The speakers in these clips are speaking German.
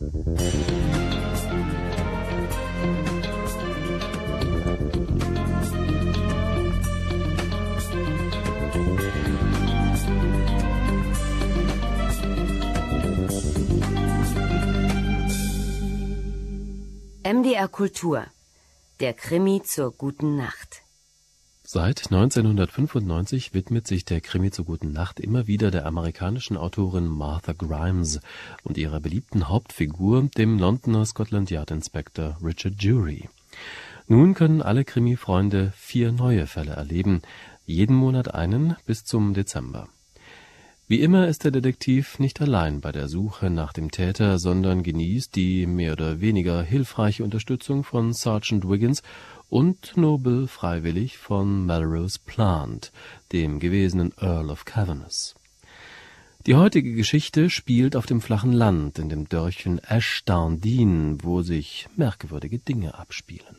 MDR Kultur. Der Krimi zur guten Nacht. Seit 1995 widmet sich der Krimi zur guten Nacht immer wieder der amerikanischen Autorin Martha Grimes und ihrer beliebten Hauptfigur, dem Londoner Scotland Yard Inspector Richard Jury. Nun können alle Krimi-Freunde 4 neue Fälle erleben, jeden Monat einen bis zum Dezember. Wie immer ist der Detektiv nicht allein bei der Suche nach dem Täter, sondern genießt die mehr oder weniger hilfreiche Unterstützung von Sergeant Wiggins und nobel freiwillig von Melrose Plant, dem gewesenen Earl of Cavaness. Die heutige Geschichte spielt auf dem flachen Land, in dem Dörfchen Ashdown Dean, wo sich merkwürdige Dinge abspielen.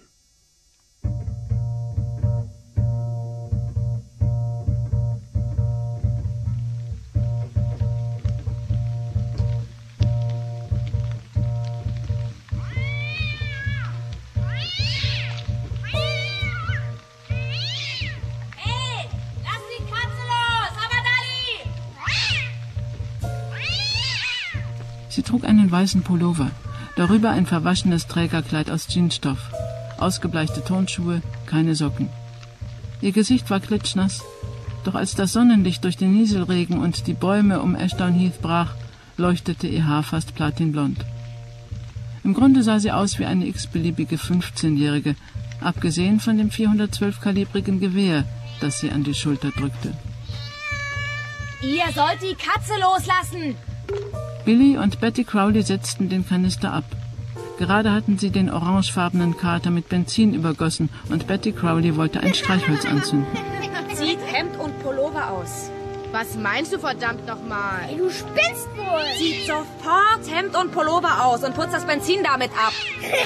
Sie trug einen weißen Pullover, darüber ein verwaschenes Trägerkleid aus Jeansstoff, ausgebleichte Turnschuhe, keine Socken. Ihr Gesicht war klitschnass, doch als das Sonnenlicht durch den Nieselregen und die Bäume um Ashdown Heath brach, leuchtete ihr Haar fast platinblond. Im Grunde sah sie aus wie eine x-beliebige 15-Jährige, abgesehen von dem 412-kalibrigen Gewehr, das sie an die Schulter drückte. Ihr sollt die Katze loslassen! Billy und Betty Crowley setzten den Kanister ab. Gerade hatten sie den orangefarbenen Kater mit Benzin übergossen und Betty Crowley wollte ein Streichholz anzünden. Zieht Hemd und Pullover aus. Was meinst du verdammt nochmal? Du spinnst wohl! Zieht sofort Hemd und Pullover aus und putzt das Benzin damit ab.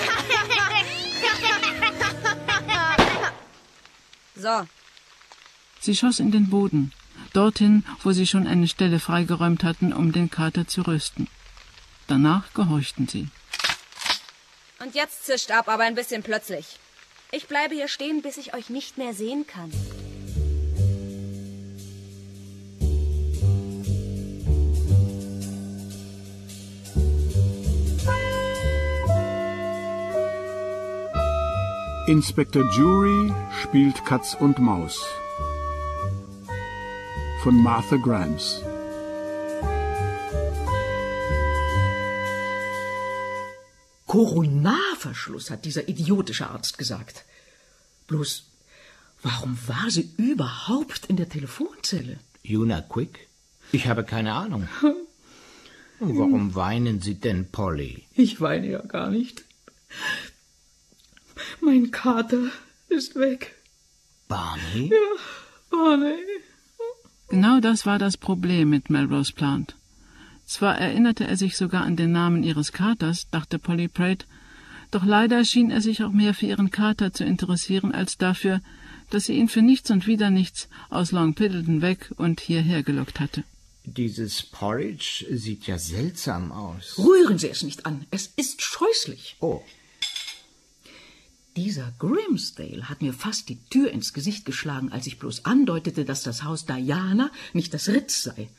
So. Sie schoss in den Boden. Dorthin, wo sie schon eine Stelle freigeräumt hatten, um den Kater zu rösten. Danach gehorchten sie. Und jetzt zischt ab, aber ein bisschen plötzlich. Ich bleibe hier stehen, bis ich euch nicht mehr sehen kann. Inspektor Jury spielt Katz und Maus von Martha Grimes. Koronarverschluss, hat dieser idiotische Arzt gesagt. Bloß, warum war sie überhaupt in der Telefonzelle? Una Quick? Ich habe keine Ahnung. Warum weinen Sie denn, Polly? Ich weine ja gar nicht. Mein Kater ist weg. Barney? Ja, Barney. Genau das war das Problem mit Melrose Plant. Zwar erinnerte er sich sogar an den Namen ihres Katers, dachte Polly Pratt, doch leider schien er sich auch mehr für ihren Kater zu interessieren, als dafür, dass sie ihn für nichts und wieder nichts aus Long Piddleton weg und hierher gelockt hatte. Dieses Porridge sieht ja seltsam aus. Rühren Sie es nicht an, es ist scheußlich. Oh. Dieser Grimsdale hat mir fast die Tür ins Gesicht geschlagen, als ich bloß andeutete, dass das Haus Diana nicht das Ritz sei.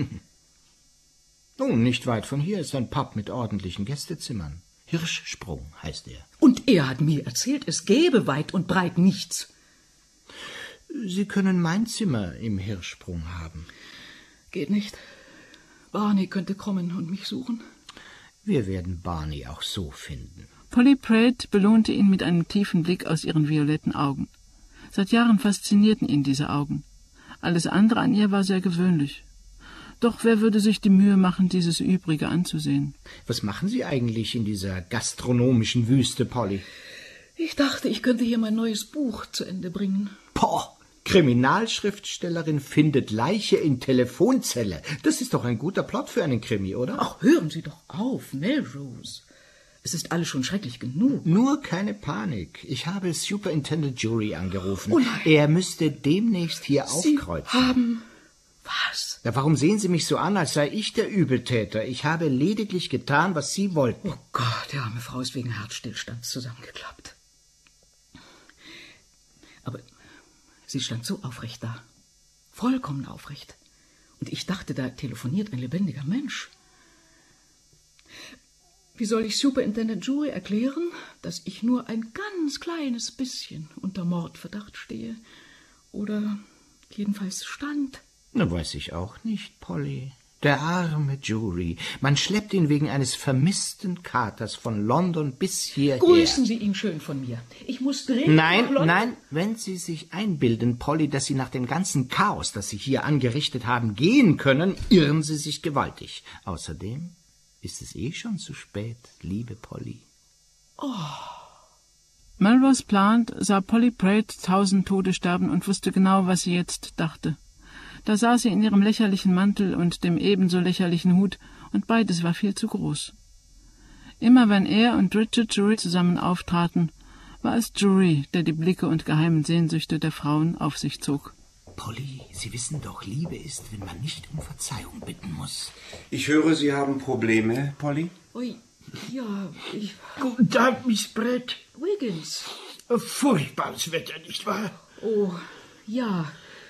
Nun, nicht weit von hier ist ein Pub mit ordentlichen Gästezimmern. Hirschsprung heißt er. Und er hat mir erzählt, es gäbe weit und breit nichts. Sie können mein Zimmer im Hirschsprung haben. Geht nicht. Barney könnte kommen und mich suchen. Wir werden Barney auch so finden. Polly Pratt belohnte ihn mit einem tiefen Blick aus ihren violetten Augen. Seit Jahren faszinierten ihn diese Augen. Alles andere an ihr war sehr gewöhnlich. Doch wer würde sich die Mühe machen, dieses Übrige anzusehen? Was machen Sie eigentlich in dieser gastronomischen Wüste, Polly? Ich dachte, ich könnte hier mein neues Buch zu Ende bringen. Poh! Kriminalschriftstellerin findet Leiche in Telefonzelle. Das ist doch ein guter Plot für einen Krimi, oder? Ach, hören Sie doch auf, Melrose. Es ist alles schon schrecklich genug. Nur keine Panik. Ich habe Superintendent Jury angerufen. Oh nein. Er müsste demnächst hier aufkreuzen. Sie haben... Was? Ja, warum sehen Sie mich so an, als sei ich der Übeltäter? Ich habe lediglich getan, was Sie wollten. Oh Gott, die arme Frau ist wegen Herzstillstands zusammengeklappt. Aber sie stand so aufrecht da. Vollkommen aufrecht. Und ich dachte, da telefoniert ein lebendiger Mensch. Wie soll ich Superintendent Jury erklären, dass ich nur ein ganz kleines bisschen unter Mordverdacht stehe? Oder jedenfalls stand? Na, weiß ich auch nicht, Polly. Der arme Jury. Man schleppt ihn wegen eines vermissten Katers von London bis hierher. Grüßen Sie ihn schön von mir. Ich muss dringend nach London. Nein, wenn Sie sich einbilden, Polly, dass Sie nach dem ganzen Chaos, das Sie hier angerichtet haben, gehen können, irren Sie sich gewaltig. Außerdem ist es schon zu spät, liebe Polly. Melrose Plant sah Polly Pratt 1000 Tode sterben und wusste genau, was sie jetzt dachte. Da saß sie in ihrem lächerlichen Mantel und dem ebenso lächerlichen Hut, und beides war viel zu groß. Immer wenn er und Richard Jury zusammen auftraten, war es Jury, der die Blicke und geheimen Sehnsüchte der Frauen auf sich zog. Polly, Sie wissen doch, Liebe ist, wenn man nicht um Verzeihung bitten muss. Ich höre, Sie haben Probleme, Polly? Ui, ja, ich... Guten Tag, Miss Pratt. Wiggins. Furchtbares Wetter, nicht wahr? Oh, ja.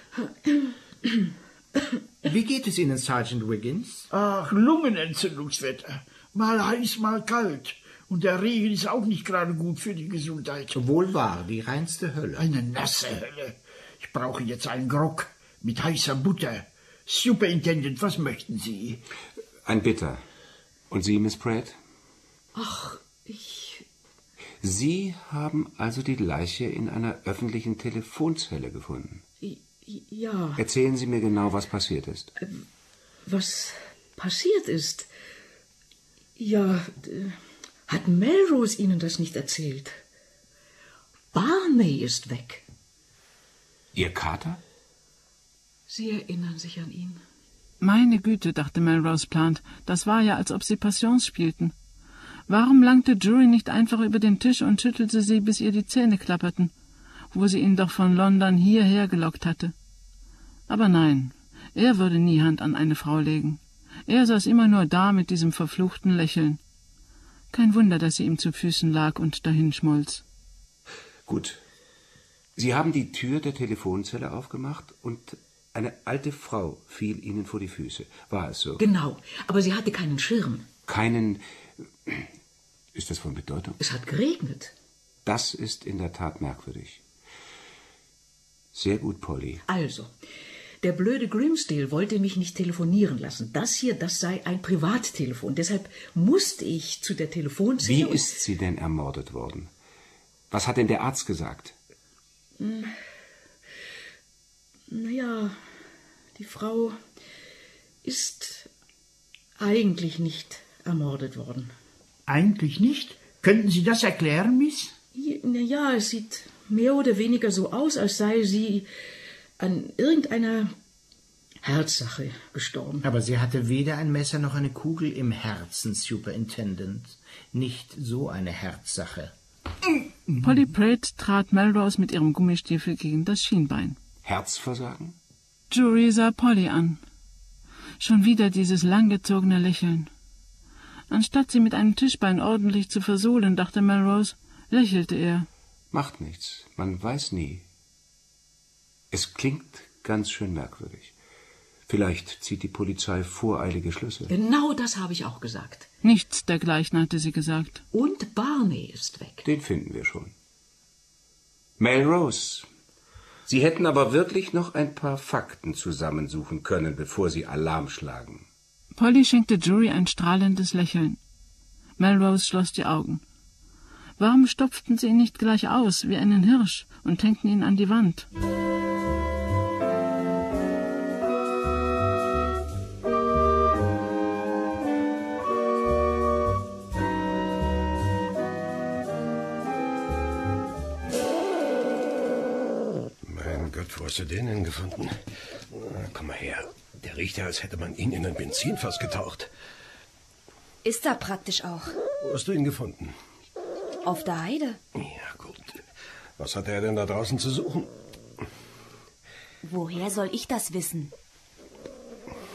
Wie geht es Ihnen, Sergeant Wiggins? Ach, Lungenentzündungswetter. Mal heiß, mal kalt. Und der Regen ist auch nicht gerade gut für die Gesundheit. Wohl wahr, die reinste Hölle. Eine nasse Hölle. Ich brauche jetzt einen Grog mit heißer Butter. Superintendent, was möchten Sie? Ein Bitter. Und Sie, Miss Pratt? Ach, ich... Sie haben also die Leiche in einer öffentlichen Telefonzelle gefunden? Ja. Erzählen Sie mir genau, was passiert ist. Was passiert ist? Ja, hat Melrose Ihnen das nicht erzählt? Barney ist weg. Ihr Kater? Sie erinnern sich an ihn. Meine Güte, dachte Melrose Plant, das war ja, als ob sie Passions spielten. Warum langte Jury nicht einfach über den Tisch und schüttelte sie, bis ihr die Zähne klapperten, wo sie ihn doch von London hierher gelockt hatte? Aber nein, er würde nie Hand an eine Frau legen. Er saß immer nur da mit diesem verfluchten Lächeln. Kein Wunder, dass sie ihm zu Füßen lag und dahinschmolz. Gut. Sie haben die Tür der Telefonzelle aufgemacht und eine alte Frau fiel Ihnen vor die Füße. War es so? Genau, aber sie hatte keinen Schirm. Keinen... Ist das von Bedeutung? Es hat geregnet. Das ist in der Tat merkwürdig. Sehr gut, Polly. Also, der blöde Grimsdale wollte mich nicht telefonieren lassen. Das hier, das sei ein Privattelefon. Deshalb musste ich zu der Telefonzelle... Wie ist sie denn ermordet worden? Was hat denn der Arzt gesagt? Naja, die Frau ist eigentlich nicht ermordet worden. Eigentlich nicht? Könnten Sie das erklären, Miss? Naja, es sieht mehr oder weniger so aus, als sei sie an irgendeiner Herzsache gestorben. Aber sie hatte weder ein Messer noch eine Kugel im Herzen, Superintendent. Nicht so eine Herzsache. Polly Pratt trat Melrose mit ihrem Gummistiefel gegen das Schienbein. Herzversagen? Jury sah Polly an. Schon wieder dieses langgezogene Lächeln. Anstatt sie mit einem Tischbein ordentlich zu versohlen, dachte Melrose, lächelte er. Macht nichts, man weiß nie. Es klingt ganz schön merkwürdig. Vielleicht zieht die Polizei voreilige Schlüsse. Genau das habe ich auch gesagt. Nichts dergleichen hatte sie gesagt. Und Barney ist weg. Den finden wir schon. Melrose, Sie hätten aber wirklich noch ein paar Fakten zusammensuchen können, bevor Sie Alarm schlagen. Polly schenkte Jury ein strahlendes Lächeln. Melrose schloss die Augen. Warum stopften sie ihn nicht gleich aus, wie einen Hirsch, und hängten ihn an die Wand? Mein Gott, wo hast du den denn gefunden? Na, komm mal her. Der riecht ja, als hätte man ihn in ein Benzinfass getaucht. Ist er praktisch auch. Wo hast du ihn gefunden? Auf der Heide. Ja, gut. Was hat er denn da draußen zu suchen? Woher soll ich das wissen?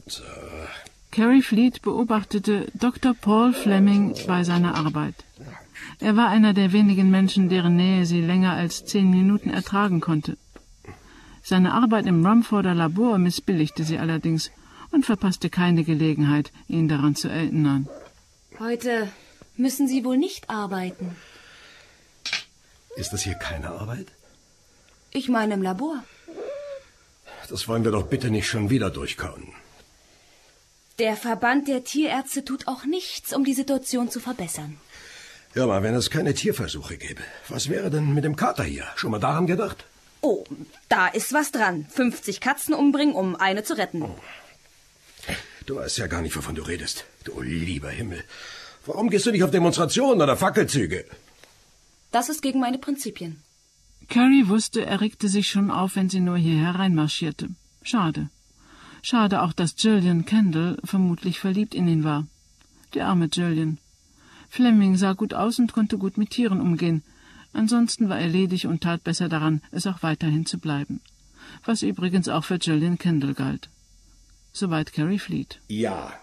So. Carrie Fleet beobachtete Dr. Paul Fleming bei seiner Arbeit. Er war einer der wenigen Menschen, deren Nähe sie länger als 10 Minuten ertragen konnte. Seine Arbeit im Rumforder Labor missbilligte sie allerdings und verpasste keine Gelegenheit, ihn daran zu erinnern. Heute müssen Sie wohl nicht arbeiten. Ist das hier keine Arbeit? Ich meine im Labor. Das wollen wir doch bitte nicht schon wieder durchkauen. Der Verband der Tierärzte tut auch nichts, um die Situation zu verbessern. Hör mal, wenn es keine Tierversuche gäbe, was wäre denn mit dem Kater hier? Schon mal daran gedacht? Oh, da ist was dran. 50 Katzen umbringen, um eine zu retten. Oh. Du weißt ja gar nicht, wovon du redest. Du lieber Himmel. Warum gehst du nicht auf Demonstrationen oder Fackelzüge? Das ist gegen meine Prinzipien. Carrie wusste, er regte sich schon auf, wenn sie nur hier hereinmarschierte. Schade. Schade auch, dass Gillian Kendall vermutlich verliebt in ihn war. Die arme Gillian. Fleming sah gut aus und konnte gut mit Tieren umgehen. Ansonsten war er ledig und tat besser daran, es auch weiterhin zu bleiben. Was übrigens auch für Gillian Kendall galt. Soweit Carrie Fleet. Ja,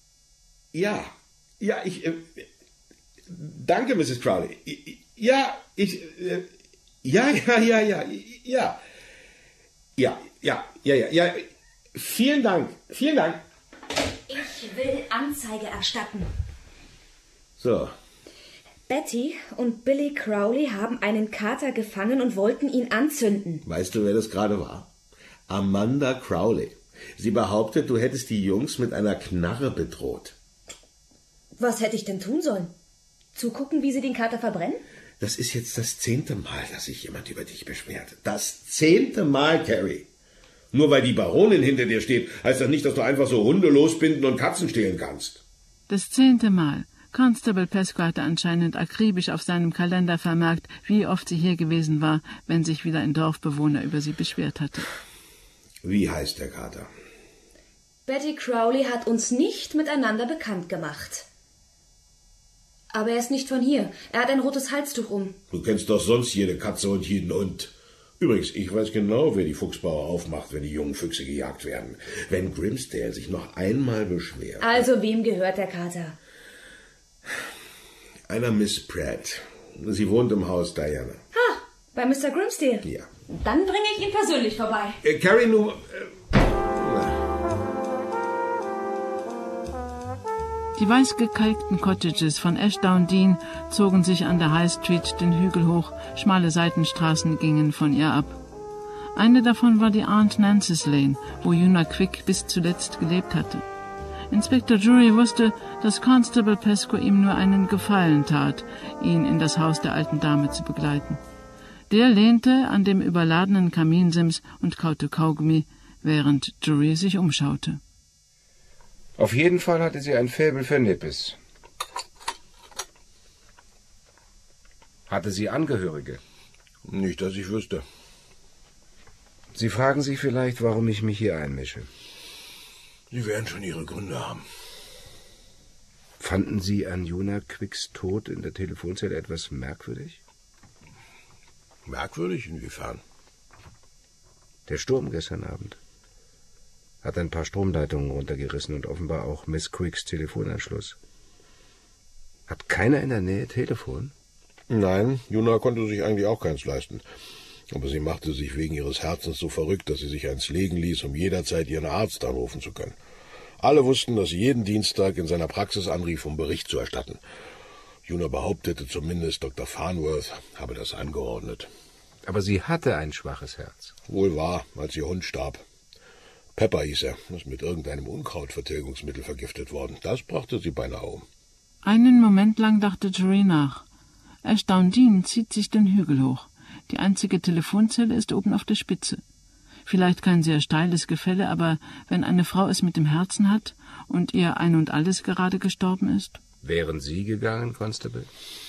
danke, Mrs. Crowley. Ja. Vielen Dank. Ich will Anzeige erstatten. So. Betty und Billy Crowley haben einen Kater gefangen und wollten ihn anzünden. Weißt du, wer das gerade war? Amanda Crowley. Sie behauptet, du hättest die Jungs mit einer Knarre bedroht. Was hätte ich denn tun sollen? Zugucken, wie sie den Kater verbrennen? Das ist jetzt das 10. Mal, dass sich jemand über dich beschwert. Das 10. Mal, Carrie. Nur weil die Baronin hinter dir steht, heißt das nicht, dass du einfach so Hunde losbinden und Katzen stehlen kannst. Das 10. Mal. Constable Pesco hatte anscheinend akribisch auf seinem Kalender vermerkt, wie oft sie hier gewesen war, wenn sich wieder ein Dorfbewohner über sie beschwert hatte. Wie heißt der Kater? Betty Crowley hat uns nicht miteinander bekannt gemacht. Aber er ist nicht von hier. Er hat ein rotes Halstuch um. Du kennst doch sonst jede Katze und jeden Hund. Übrigens, ich weiß genau, wer die Fuchsbauer aufmacht, wenn die jungen Füchse gejagt werden. Wenn Grimsdale sich noch einmal beschwert. Also wem gehört der Kater? Einer Miss Pratt. Sie wohnt im Haus Diana. Ha, bei Mr. Grimsdale? Ja. Dann bringe ich ihn persönlich vorbei. Carrie, nun... Die weiß gekalkten Cottages von Ashdown-Dean zogen sich an der High Street den Hügel hoch, schmale Seitenstraßen gingen von ihr ab. Eine davon war die Aunt Nancy's Lane, wo Una Quick bis zuletzt gelebt hatte. Inspektor Drury wusste, dass Constable Pesco ihm nur einen Gefallen tat, ihn in das Haus der alten Dame zu begleiten. Der lehnte an dem überladenen Kaminsims und kaute Kaugummi, während Drury sich umschaute. Auf jeden Fall hatte sie ein Faible für Nippes. Hatte sie Angehörige? Nicht, dass ich wüsste. Sie fragen sich vielleicht, warum ich mich hier einmische. Sie werden schon Ihre Gründe haben. Fanden Sie an Una Quicks Tod in der Telefonzelle etwas merkwürdig? Merkwürdig? Inwiefern? Der Sturm gestern Abend hat ein paar Stromleitungen runtergerissen und offenbar auch Miss Quicks Telefonanschluss. Hat keiner in der Nähe Telefon? Nein, Una konnte sich eigentlich auch keins leisten. Aber sie machte sich wegen ihres Herzens so verrückt, dass sie sich eins legen ließ, um jederzeit ihren Arzt anrufen zu können. Alle wussten, dass sie jeden Dienstag in seiner Praxis anrief, um Bericht zu erstatten. Una behauptete zumindest, Dr. Farnworth habe das angeordnet. Aber sie hatte ein schwaches Herz. Wohl wahr, als ihr Hund starb. Pepper hieß er, ist mit irgendeinem Unkrautvertilgungsmittel vergiftet worden. Das brachte sie beinahe um. Einen Moment lang dachte Drury nach. Ashdown-Dean zieht sich den Hügel hoch. Die einzige Telefonzelle ist oben auf der Spitze. Vielleicht kein sehr steiles Gefälle, aber wenn eine Frau es mit dem Herzen hat und ihr ein und alles gerade gestorben ist? Wären Sie gegangen, Constable?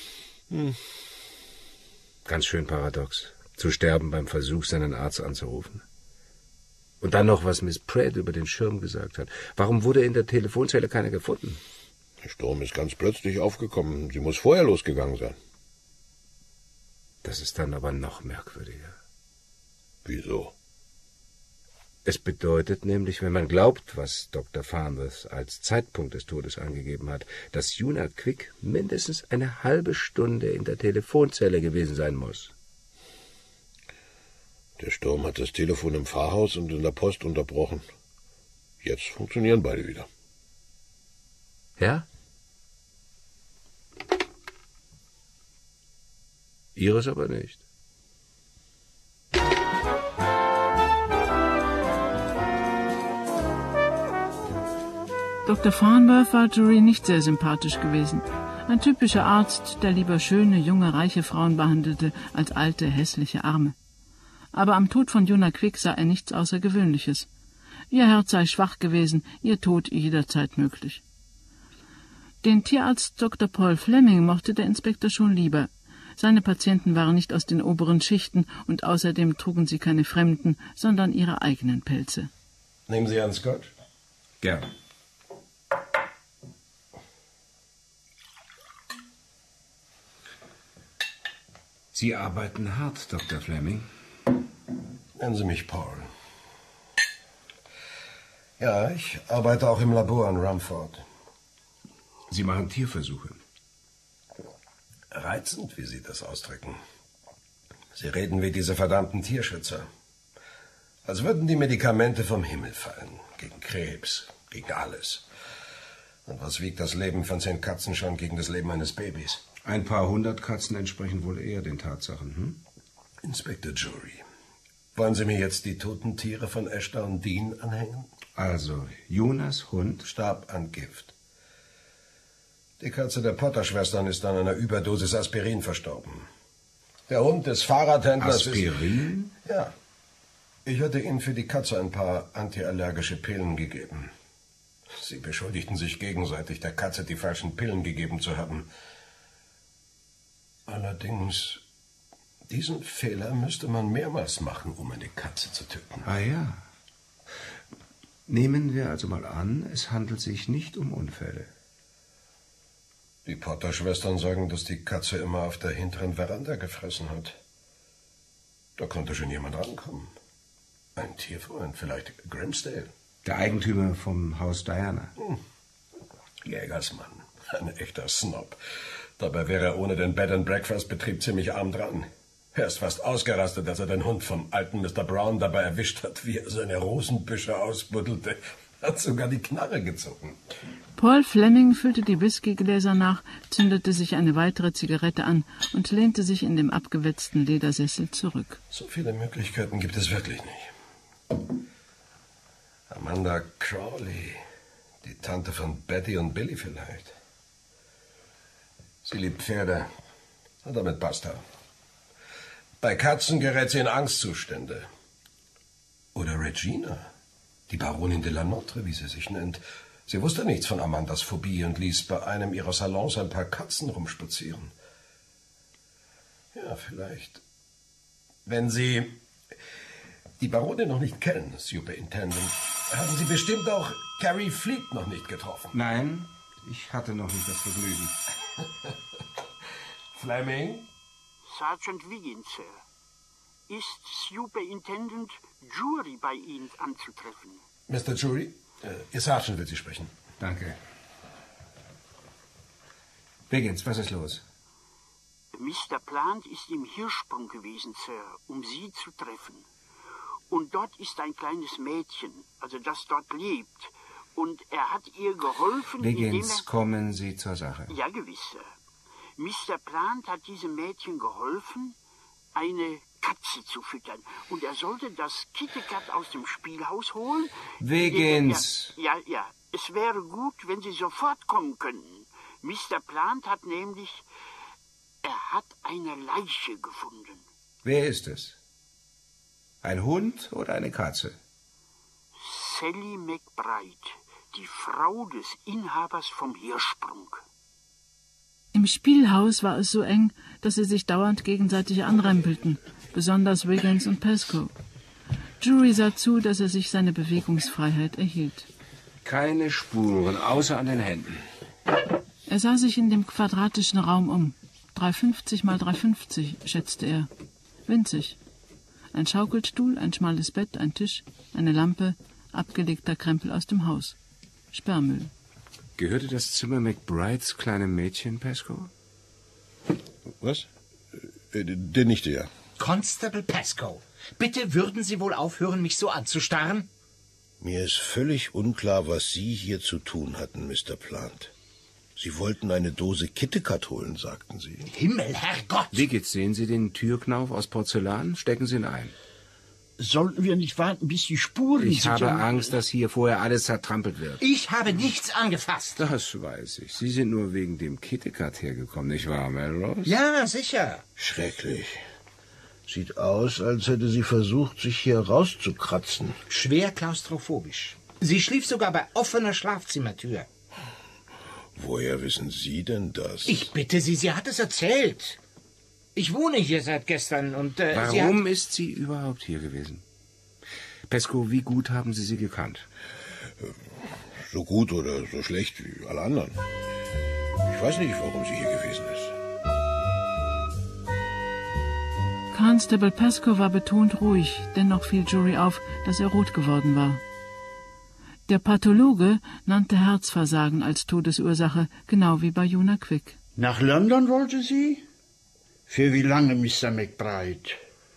Ganz schön paradox. Zu sterben beim Versuch, seinen Arzt anzurufen. Und dann noch, was Miss Pratt über den Schirm gesagt hat. Warum wurde in der Telefonzelle keiner gefunden? Der Sturm ist ganz plötzlich aufgekommen. Sie muss vorher losgegangen sein. Das ist dann aber noch merkwürdiger. Wieso? Es bedeutet nämlich, wenn man glaubt, was Dr. Farnworth als Zeitpunkt des Todes angegeben hat, dass Una Quick mindestens eine halbe Stunde in der Telefonzelle gewesen sein muss. Der Sturm hat das Telefon im Pfarrhaus und in der Post unterbrochen. Jetzt funktionieren beide wieder. Ja? Ihres aber nicht. Dr. Farnworth war Drury nicht sehr sympathisch gewesen. Ein typischer Arzt, der lieber schöne, junge, reiche Frauen behandelte als alte, hässliche, arme. Aber am Tod von Una Quick sah er nichts Außergewöhnliches. Ihr Herz sei schwach gewesen, ihr Tod jederzeit möglich. Den Tierarzt Dr. Paul Fleming mochte der Inspektor schon lieber. Seine Patienten waren nicht aus den oberen Schichten und außerdem trugen sie keine fremden, sondern ihre eigenen Pelze. Nehmen Sie einen Scotch? Gern. Sie arbeiten hart, Dr. Fleming. Nennen Sie mich Paul. Ja, ich arbeite auch im Labor in Rumford. Sie machen Tierversuche. Reizend, wie Sie das ausdrücken. Sie reden wie diese verdammten Tierschützer. Als würden die Medikamente vom Himmel fallen. Gegen Krebs, gegen alles. Und was wiegt das Leben von 10 Katzen schon gegen das Leben eines Babys? Ein paar 100 Katzen entsprechen wohl eher den Tatsachen, hm? Inspektor Jury, wollen Sie mir jetzt die toten Tiere von Ashton und Dean anhängen? Also, Jonas Hund starb an Gift. Die Katze der Potter-Schwestern ist an einer Überdosis Aspirin verstorben. Der Hund des Fahrradhändlers Aspirin? Ja. Ich hatte Ihnen für die Katze ein paar antiallergische Pillen gegeben. Sie beschuldigten sich gegenseitig, der Katze die falschen Pillen gegeben zu haben. Allerdings, diesen Fehler müsste man mehrmals machen, um eine Katze zu töten. Ah ja. Nehmen wir also mal an, es handelt sich nicht um Unfälle. Die Potter-Schwestern sagen, dass die Katze immer auf der hinteren Veranda gefressen hat. Da konnte schon jemand rankommen. Ein Tierfreund, vielleicht Grimsdale. Der Eigentümer vom Haus Diana. Jägersmann, ein echter Snob. Dabei wäre er ohne den Bed-and-Breakfast-Betrieb ziemlich arm dran. Er ist fast ausgerastet, als er den Hund vom alten Mr. Brown dabei erwischt hat, wie er seine Rosenbüsche ausbuddelte. Hat sogar die Knarre gezogen. Paul Fleming füllte die Whiskygläser nach, zündete sich eine weitere Zigarette an und lehnte sich in dem abgewetzten Ledersessel zurück. So viele Möglichkeiten gibt es wirklich nicht. Amanda Crowley, die Tante von Betty und Billy vielleicht. Sie liebt Pferde. Und damit passt er. Bei Katzen gerät sie in Angstzustände. Oder Regina, die Baronin de la Notre, wie sie sich nennt. Sie wusste nichts von Amandas Phobie und ließ bei einem ihrer Salons ein paar Katzen rumspazieren. Ja, vielleicht. Wenn Sie die Baronin noch nicht kennen, Superintendent, haben Sie bestimmt auch Carrie Fleet noch nicht getroffen. Nein, ich hatte noch nicht das Vergnügen. Fleming? Sergeant Wiggins, Sir. Ist Superintendent Jury bei Ihnen anzutreffen? Mr. Jury, Ihr Sergeant will Sie sprechen. Danke. Wiggins, was ist los? Mr. Plant ist im Hirschsprung gewesen, Sir, um Sie zu treffen. Und dort ist ein kleines Mädchen, also das dort lebt. Und er hat ihr geholfen, Wiggins, kommen Sie zur Sache. Ja, gewiss, Sir. Mr. Plant hat diesem Mädchen geholfen, eine Katze zu füttern. Und er sollte das Kitty-Cat aus dem Spielhaus holen. Wiggins! Ja. Es wäre gut, wenn Sie sofort kommen könnten. Mr. Plant hat nämlich... Er hat eine Leiche gefunden. Wer ist es? Ein Hund oder eine Katze? Sally McBride, die Frau des Inhabers vom Hirschsprung. Im Spielhaus war es so eng, dass sie sich dauernd gegenseitig anrempelten, besonders Wiggins und Pascoe. Jury sah zu, dass er sich seine Bewegungsfreiheit erhielt. Keine Spuren, außer an den Händen. Er sah sich in dem quadratischen Raum um. 350 mal 350, schätzte er. Winzig. Ein Schaukelstuhl, ein schmales Bett, ein Tisch, eine Lampe, abgelegter Krempel aus dem Haus. Sperrmüll. Gehörte das Zimmer McBrides kleinem Mädchen, Pascoe? Was? Der Nichte, ja. Constable Pascoe, bitte würden Sie wohl aufhören, mich so anzustarren? Mir ist völlig unklar, was Sie hier zu tun hatten, Mr. Plant. Sie wollten eine Dose Kittekat holen, sagten Sie. Himmel, Herrgott! Wie geht's? Sehen Sie den Türknauf aus Porzellan? Stecken Sie ihn ein. Sollten wir nicht warten, bis die Spuren... Ich habe Angst, dass hier vorher alles zertrampelt wird. Ich habe nichts angefasst. Das weiß ich. Sie sind nur wegen dem Kittekat hergekommen, nicht wahr, Melrose? Ja, sicher. Schrecklich. Sieht aus, als hätte sie versucht, sich hier rauszukratzen. Schwer klaustrophobisch. Sie schlief sogar bei offener Schlafzimmertür. Woher wissen Sie denn das? Ich bitte Sie, sie hat es erzählt. Ich wohne hier seit gestern und Warum ist sie überhaupt hier gewesen? Pascoe, wie gut haben Sie sie gekannt? So gut oder so schlecht wie alle anderen. Ich weiß nicht, warum sie hier gewesen ist. Constable Pascoe war betont ruhig, dennoch fiel Jury auf, dass er rot geworden war. Der Pathologe nannte Herzversagen als Todesursache, genau wie bei Una Quick. Nach London wollte sie? Für wie lange, Mr. McBride?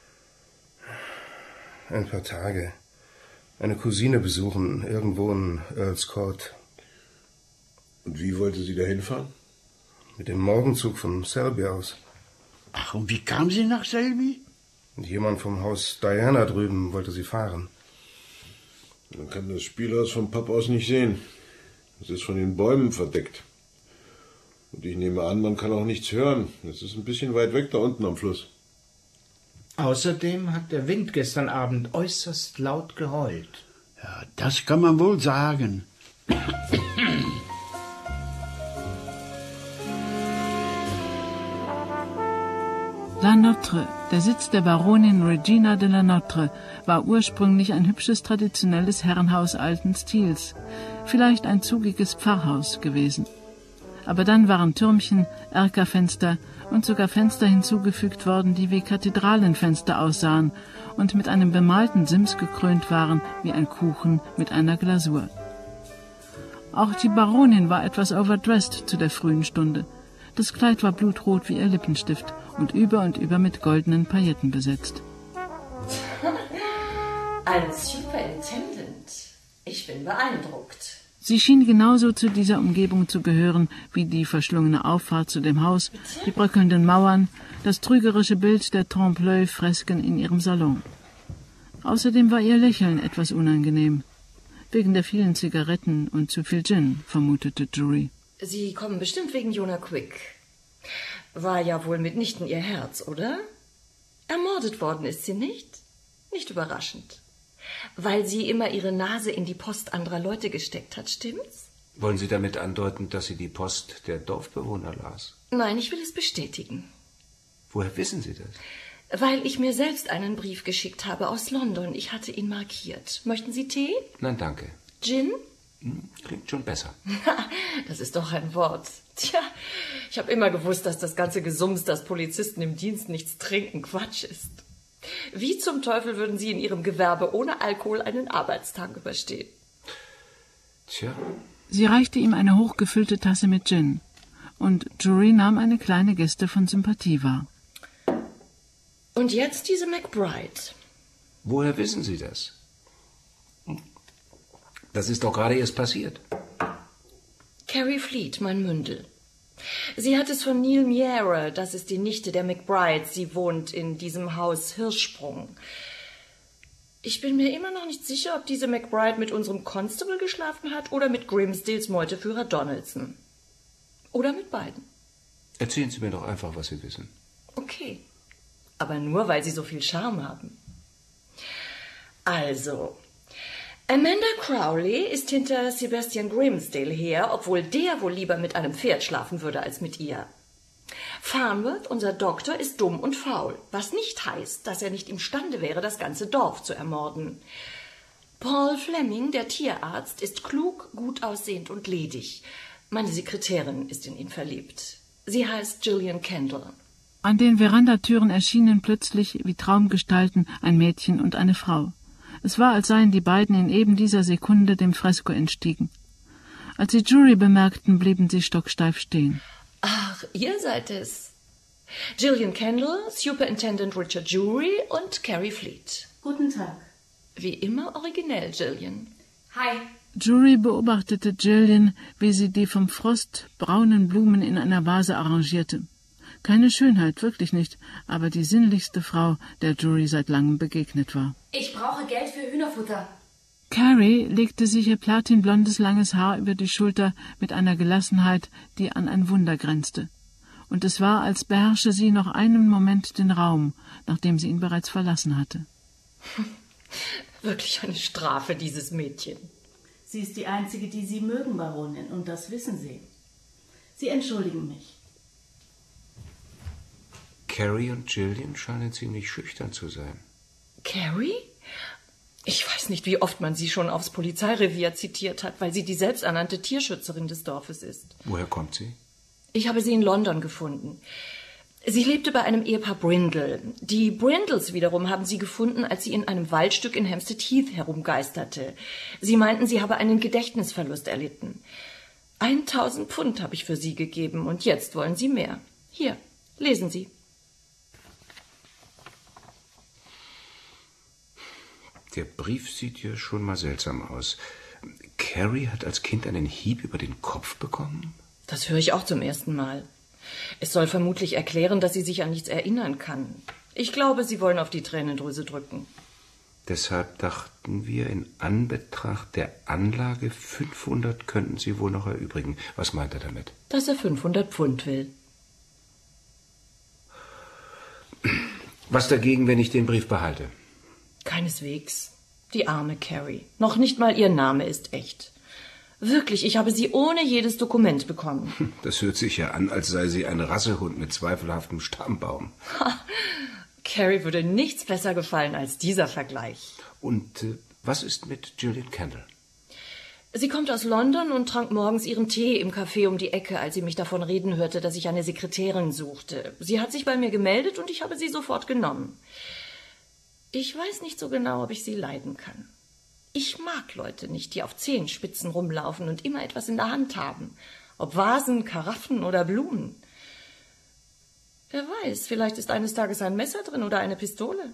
Ein paar Tage. Eine Cousine besuchen, irgendwo in Earl's Court. Und wie wollte sie da hinfahren? Mit dem Morgenzug von Selby aus. Ach, und wie kam sie nach Selby? Und jemand vom Haus Diana drüben wollte sie fahren. Man kann das Spielhaus vom Pub aus nicht sehen. Es ist von den Bäumen verdeckt. Und ich nehme an, man kann auch nichts hören. Es ist ein bisschen weit weg da unten am Fluss. Außerdem hat der Wind gestern Abend äußerst laut geheult. Ja, das kann man wohl sagen. La Notre, der Sitz der Baronin Regina de la Notre, war ursprünglich ein hübsches traditionelles Herrenhaus alten Stils, vielleicht ein zugiges Pfarrhaus gewesen. Aber dann waren Türmchen, Erkerfenster und sogar Fenster hinzugefügt worden, die wie Kathedralenfenster aussahen und mit einem bemalten Sims gekrönt waren, wie ein Kuchen mit einer Glasur. Auch die Baronin war etwas overdressed zu der frühen Stunde. Das Kleid war blutrot wie ihr Lippenstift und über mit goldenen Pailletten besetzt. Ein Superintendent. Ich bin beeindruckt. Sie schien genauso zu dieser Umgebung zu gehören wie die verschlungene Auffahrt zu dem Haus, die bröckelnden Mauern, das trügerische Bild der Trompe-l'œil-Fresken in ihrem Salon. Außerdem war ihr Lächeln etwas unangenehm. Wegen der vielen Zigaretten und zu viel Gin, vermutete Jury. Sie kommen bestimmt wegen Una Quick. War ja wohl mitnichten ihr Herz, oder? Ermordet worden ist sie nicht? Nicht überraschend. Weil sie immer ihre Nase in die Post anderer Leute gesteckt hat, stimmt's? Wollen Sie damit andeuten, dass sie die Post der Dorfbewohner las? Nein, ich will es bestätigen. Woher wissen Sie das? Weil ich mir selbst einen Brief geschickt habe aus London. Ich hatte ihn markiert. Möchten Sie Tee? Nein, danke. Gin? Klingt schon besser. Das ist doch ein Wort. Tja, ich habe immer gewusst, dass das ganze Gesumms, dass Polizisten im Dienst nichts trinken, Quatsch ist. Wie zum Teufel würden Sie in Ihrem Gewerbe ohne Alkohol einen Arbeitstag überstehen? Tja. Sie reichte ihm eine hochgefüllte Tasse mit Gin, und Jury nahm eine kleine Geste von Sympathie wahr. Und jetzt diese McBride. Woher wissen Sie das? Das ist doch gerade erst passiert. Carrie Fleet, mein Mündel. Sie hat es von Neil Miera, das ist die Nichte der McBride. Sie wohnt in diesem Haus Hirschsprung. Ich bin mir immer noch nicht sicher, ob diese McBride mit unserem Constable geschlafen hat oder mit Grimsdales Meuteführer Donaldson. Oder mit beiden. Erzählen Sie mir doch einfach, was Sie wissen. Okay. Aber nur, weil Sie so viel Charme haben. Also, Amanda Crowley ist hinter Sebastian Grimsdale her, obwohl der wohl lieber mit einem Pferd schlafen würde als mit ihr. Farnworth, unser Doktor, ist dumm und faul, was nicht heißt, dass er nicht imstande wäre, das ganze Dorf zu ermorden. Paul Fleming, der Tierarzt, ist klug, gut aussehend und ledig. Meine Sekretärin ist in ihn verliebt. Sie heißt Gillian Kendall. An den Verandatüren erschienen plötzlich wie Traumgestalten ein Mädchen und eine Frau. Es war, als seien die beiden in eben dieser Sekunde dem Fresko entstiegen. Als sie Jury bemerkten, blieben sie stocksteif stehen. Ach, ihr seid es. Gillian Kendall, Superintendent Richard Jury und Carrie Fleet. Guten Tag. Wie immer originell, Gillian. Hi. Jury beobachtete Gillian, wie sie die vom Frost braunen Blumen in einer Vase arrangierte. Keine Schönheit, wirklich nicht, aber die sinnlichste Frau, der Jury seit langem begegnet war. Ich brauche Geld für Hühnerfutter. Carrie legte sich ihr platinblondes langes Haar über die Schulter mit einer Gelassenheit, die an ein Wunder grenzte. Und es war, als beherrsche sie noch einen Moment den Raum, nachdem sie ihn bereits verlassen hatte. Wirklich eine Strafe, dieses Mädchen. Sie ist die Einzige, die Sie mögen, Baronin, und das wissen Sie. Sie entschuldigen mich. Carrie und Gillian scheinen ziemlich schüchtern zu sein. Carrie? Ich weiß nicht, wie oft man sie schon aufs Polizeirevier zitiert hat, weil sie die selbsternannte Tierschützerin des Dorfes ist. Woher kommt sie? Ich habe sie in London gefunden. Sie lebte bei einem Ehepaar Brindle. Die Brindles wiederum haben sie gefunden, als sie in einem Waldstück in Hampstead Heath herumgeisterte. Sie meinten, sie habe einen Gedächtnisverlust erlitten. 1000 Pfund habe ich für sie gegeben und jetzt wollen sie mehr. Hier, lesen Sie. Der Brief sieht ja schon mal seltsam aus. Carrie hat als Kind einen Hieb über den Kopf bekommen? Das höre ich auch zum ersten Mal. Es soll vermutlich erklären, dass sie sich an nichts erinnern kann. Ich glaube, sie wollen auf die Tränendrüse drücken. Deshalb dachten wir, in Anbetracht der Anlage 500 könnten sie wohl noch erübrigen. Was meint er damit? Dass er 500 Pfund will. Was dagegen, wenn ich den Brief behalte? Keineswegs. Die arme Carrie. Noch nicht mal ihr Name ist echt. Wirklich, ich habe sie ohne jedes Dokument bekommen. Das hört sich ja an, als sei sie ein Rassehund mit zweifelhaftem Stammbaum. Carrie würde nichts besser gefallen als dieser Vergleich. Und was ist mit Gillian Kendall? Sie kommt aus London und trank morgens ihren Tee im Café um die Ecke, als sie mich davon reden hörte, dass ich eine Sekretärin suchte. Sie hat sich bei mir gemeldet und ich habe sie sofort genommen. Ich weiß nicht so genau, ob ich sie leiden kann. Ich mag Leute nicht, die auf Zehenspitzen rumlaufen und immer etwas in der Hand haben. Ob Vasen, Karaffen oder Blumen. Wer weiß, vielleicht ist eines Tages ein Messer drin oder eine Pistole.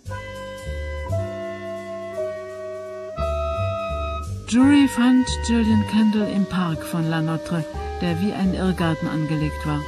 Jury fand Gillian Kendall im Park von La Notre, der wie ein Irrgarten angelegt war.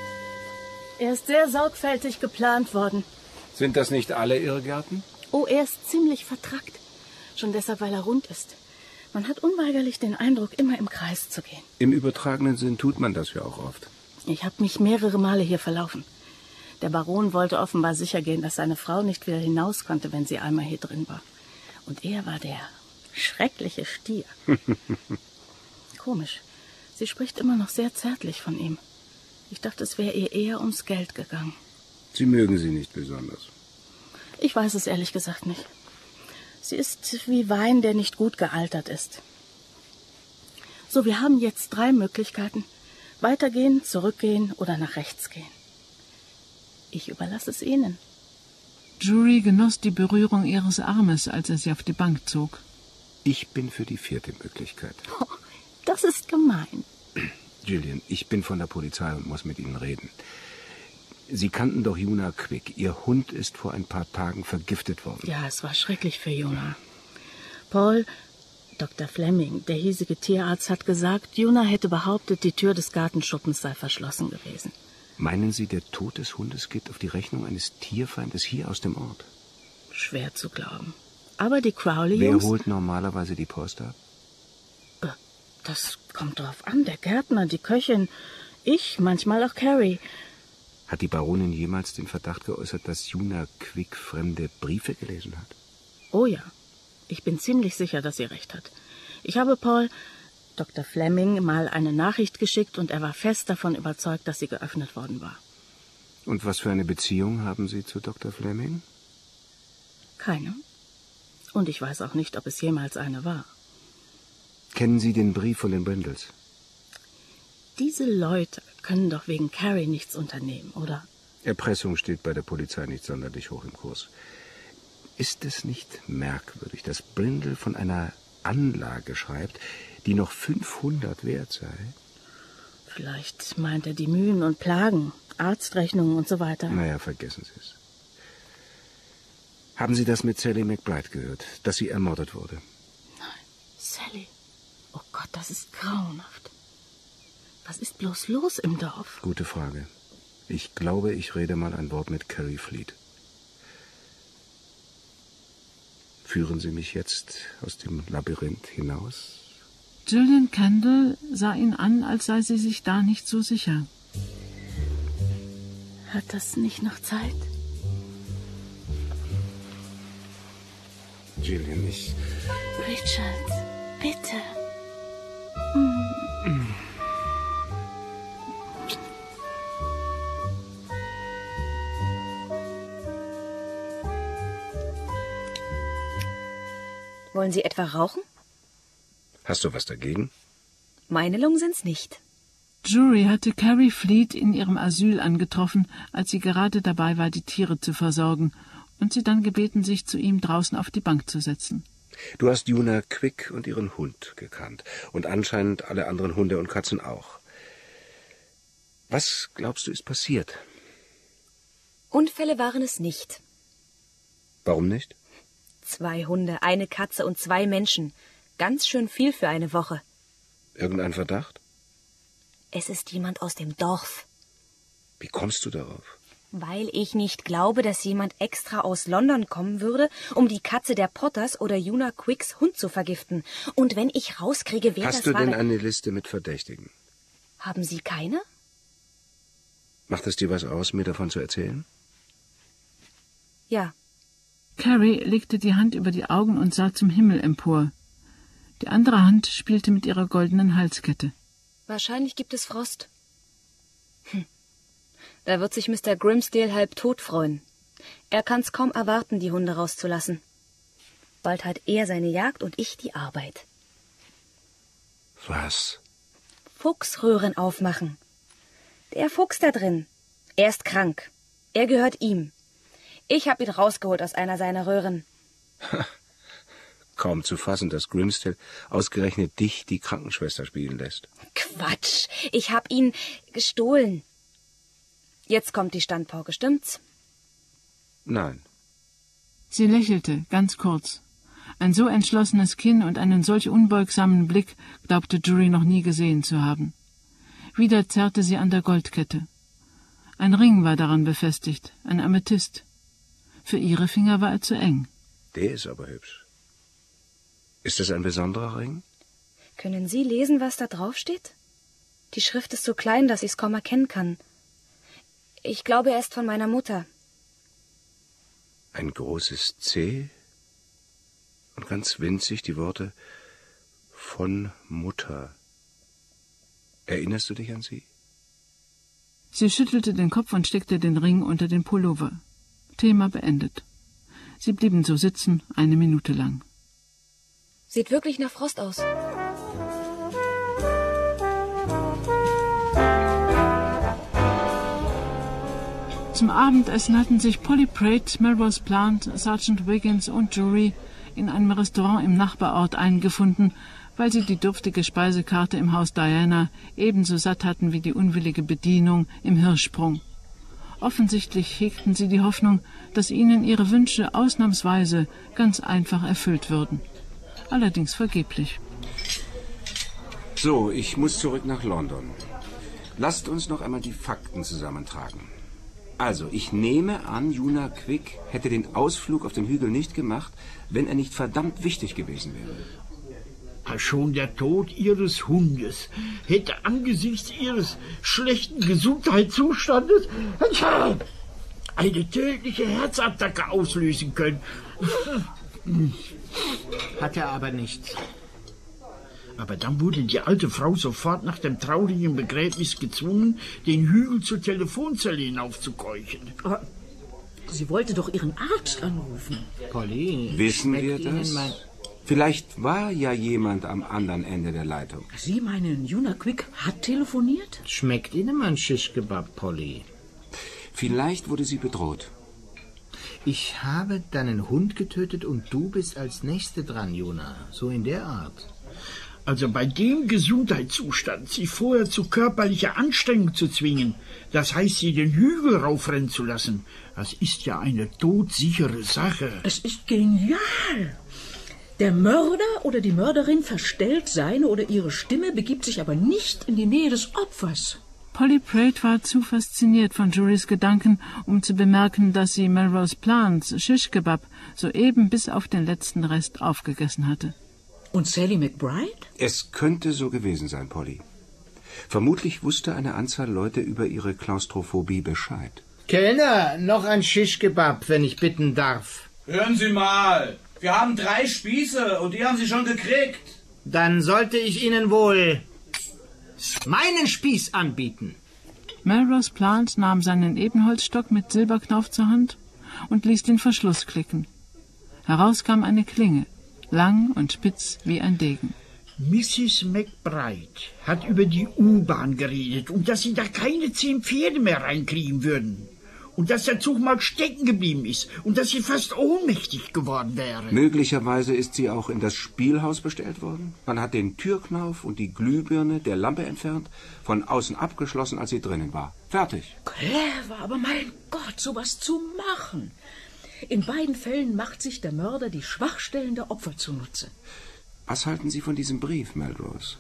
Er ist sehr sorgfältig geplant worden. Sind das nicht alle Irrgärten? Oh, er ist ziemlich vertrackt. Schon deshalb, weil er rund ist. Man hat unweigerlich den Eindruck, immer im Kreis zu gehen. Im übertragenen Sinn tut man das ja auch oft. Ich habe mich mehrere Male hier verlaufen. Der Baron wollte offenbar sicher gehen, dass seine Frau nicht wieder hinaus konnte, wenn sie einmal hier drin war. Und er war der schreckliche Stier. Komisch. Sie spricht immer noch sehr zärtlich von ihm. Ich dachte, es wäre ihr eher ums Geld gegangen. Sie mögen sie nicht besonders. Ich weiß es ehrlich gesagt nicht. Sie ist wie Wein, der nicht gut gealtert ist. So, wir haben jetzt 3 Möglichkeiten. Weitergehen, zurückgehen oder nach rechts gehen. Ich überlasse es Ihnen. Jury genoss die Berührung ihres Armes, als er sie auf die Bank zog. Ich bin für die 4. Möglichkeit. Oh, das ist gemein. Gillian, ich bin von der Polizei und muss mit Ihnen reden. Sie kannten doch Una Quick. Ihr Hund ist vor ein paar Tagen vergiftet worden. Ja, es war schrecklich für Una. Paul, Dr. Fleming, der hiesige Tierarzt, hat gesagt, Una hätte behauptet, die Tür des Gartenschuppens sei verschlossen gewesen. Meinen Sie, der Tod des Hundes geht auf die Rechnung eines Tierfeindes hier aus dem Ort? Schwer zu glauben. Aber die Crowley-Jungs... Wer holt normalerweise die Post ab? Das kommt drauf an. Der Gärtner, die Köchin, ich, manchmal auch Carrie. Hat die Baronin jemals den Verdacht geäußert, dass Una Quick fremde Briefe gelesen hat? Oh ja. Ich bin ziemlich sicher, dass sie recht hat. Ich habe Paul, Dr. Fleming, mal eine Nachricht geschickt und er war fest davon überzeugt, dass sie geöffnet worden war. Und was für eine Beziehung haben Sie zu Dr. Fleming? Keine. Und ich weiß auch nicht, ob es jemals eine war. Kennen Sie den Brief von den Brindles? Diese Leute können doch wegen Carrie nichts unternehmen, oder? Erpressung steht bei der Polizei nicht sonderlich hoch im Kurs. Ist es nicht merkwürdig, dass Brindle von einer Anlage schreibt, die noch 500 wert sei? Vielleicht meint er die Mühen und Plagen, Arztrechnungen und so weiter. Naja, vergessen Sie es. Haben Sie das mit Sally McBride gehört, dass sie ermordet wurde? Nein, Sally. Oh Gott, das ist grauenhaft. Was ist bloß los im Dorf? Gute Frage. Ich glaube, ich rede mal ein Wort mit Carrie Fleet. Führen Sie mich jetzt aus dem Labyrinth hinaus? Gillian Kendall sah ihn an, als sei sie sich da nicht so sicher. Hat das nicht noch Zeit? Gillian, ich... Richard, bitte. Wollen Sie etwa rauchen? Hast du was dagegen? Meine Lungen sind's nicht. Jury hatte Carrie Fleet in ihrem Asyl angetroffen, als sie gerade dabei war, die Tiere zu versorgen, und sie dann gebeten, sich zu ihm draußen auf die Bank zu setzen. Du hast Una Quick und ihren Hund gekannt und anscheinend alle anderen Hunde und Katzen auch. Was glaubst du, ist passiert? Unfälle waren es nicht. Warum nicht? 2 Hunde, 1 Katze und 2 Menschen. Ganz schön viel für eine Woche. Irgendein Verdacht? Es ist jemand aus dem Dorf. Wie kommst du darauf? Weil ich nicht glaube, dass jemand extra aus London kommen würde, um die Katze der Potters oder Una Quicks Hund zu vergiften. Und wenn ich rauskriege, wer das war... Hast du denn eine Liste mit Verdächtigen? Haben Sie keine? Macht es dir was aus, mir davon zu erzählen? Ja. Carrie legte die Hand über die Augen und sah zum Himmel empor. Die andere Hand spielte mit ihrer goldenen Halskette. Wahrscheinlich gibt es Frost. Da wird sich Mr. Grimsdale halb tot freuen. Er kann's kaum erwarten, die Hunde rauszulassen. Bald hat er seine Jagd und ich die Arbeit. Was? Fuchsröhren aufmachen. Der Fuchs da drin. Er ist krank. Er gehört ihm. Ich hab ihn rausgeholt aus einer seiner Röhren. Kaum zu fassen, dass Grimsdale ausgerechnet dich die Krankenschwester spielen lässt. Quatsch, ich hab ihn gestohlen. Jetzt kommt die Standpauke, stimmt's? Nein. Sie lächelte, ganz kurz. Ein so entschlossenes Kinn und einen solch unbeugsamen Blick glaubte Jury noch nie gesehen zu haben. Wieder zerrte sie an der Goldkette. Ein Ring war daran befestigt, ein Amethyst. Für ihre Finger war er zu eng. Der ist aber hübsch. Ist das ein besonderer Ring? Können Sie lesen, was da drauf steht? Die Schrift ist so klein, dass ich's kaum erkennen kann. Ich glaube, er ist von meiner Mutter. Ein großes C und ganz winzig die Worte von Mutter. Erinnerst du dich an sie? Sie schüttelte den Kopf und steckte den Ring unter den Pullover. Thema beendet. Sie blieben so sitzen, 1 Minute lang. Sieht wirklich nach Frost aus. Zum Abendessen hatten sich Polly Pratt, Melrose Plant, Sergeant Wiggins und Jury in einem Restaurant im Nachbarort eingefunden, weil sie die dürftige Speisekarte im Haus Diana ebenso satt hatten wie die unwillige Bedienung im Hirschsprung. Offensichtlich hegten sie die Hoffnung, dass ihnen ihre Wünsche ausnahmsweise ganz einfach erfüllt würden. Allerdings vergeblich. So, ich muss zurück nach London. Lasst uns noch einmal die Fakten zusammentragen. Also, ich nehme an, Una Quick hätte den Ausflug auf den Hügel nicht gemacht, wenn er nicht verdammt wichtig gewesen wäre. Schon der Tod ihres Hundes hätte angesichts ihres schlechten Gesundheitszustandes eine tödliche Herzattacke auslösen können. Hat er aber nicht. Aber dann wurde die alte Frau sofort nach dem traurigen Begräbnis gezwungen, den Hügel zur Telefonzelle hinaufzukeuchen. Aber sie wollte doch ihren Arzt anrufen. Polly, wissen wir das? Vielleicht war ja jemand am anderen Ende der Leitung. Sie meinen, Una Quick hat telefoniert? Schmeckt Ihnen mein Shish Kebab, Polly? Vielleicht wurde sie bedroht. Ich habe deinen Hund getötet und du bist als Nächste dran, Juna. So in der Art. Also bei dem Gesundheitszustand, sie vorher zu körperlicher Anstrengung zu zwingen, das heißt, sie den Hügel raufrennen zu lassen, das ist ja eine todsichere Sache. Es ist genial. Der Mörder oder die Mörderin verstellt seine oder ihre Stimme, begibt sich aber nicht in die Nähe des Opfers. Polly Pratt war zu fasziniert von Jurys Gedanken, um zu bemerken, dass sie Melrose Plants Shish Kebab soeben bis auf den letzten Rest aufgegessen hatte. Und Sally McBride? Es könnte so gewesen sein, Polly. Vermutlich wusste eine Anzahl Leute über ihre Klaustrophobie Bescheid. Kellner, noch ein Shish-Kebab, wenn ich bitten darf. Hören Sie mal, wir haben 3 Spieße und die haben Sie schon gekriegt. Dann sollte ich Ihnen wohl meinen Spieß anbieten. Melrose Plant nahm seinen Ebenholzstock mit Silberknauf zur Hand und ließ den Verschluss klicken. Heraus kam eine Klinge, lang und spitz wie ein Degen. Mrs. McBride hat über die U-Bahn geredet und dass sie da keine 10 Pferde mehr reinkriegen würden. Und dass der Zug mal stecken geblieben ist und dass sie fast ohnmächtig geworden wäre. Möglicherweise ist sie auch in das Spielhaus bestellt worden. Man hat den Türknauf und die Glühbirne der Lampe entfernt, von außen abgeschlossen, als sie drinnen war. Fertig. Clever, aber mein Gott, sowas zu machen. In beiden Fällen macht sich der Mörder die Schwachstellen der Opfer zunutze. Was halten Sie von diesem Brief, Melrose?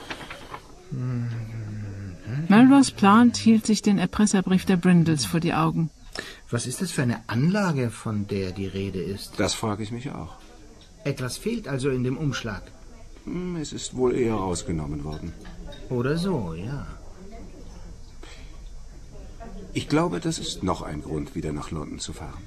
Melrose Plant hielt sich den Erpresserbrief der Brindles vor die Augen. Was ist das für eine Anlage, von der die Rede ist? Das frage ich mich auch. Etwas fehlt also in dem Umschlag. Es ist wohl eher rausgenommen worden. Oder so, ja. Ich glaube, das ist noch ein Grund, wieder nach London zu fahren.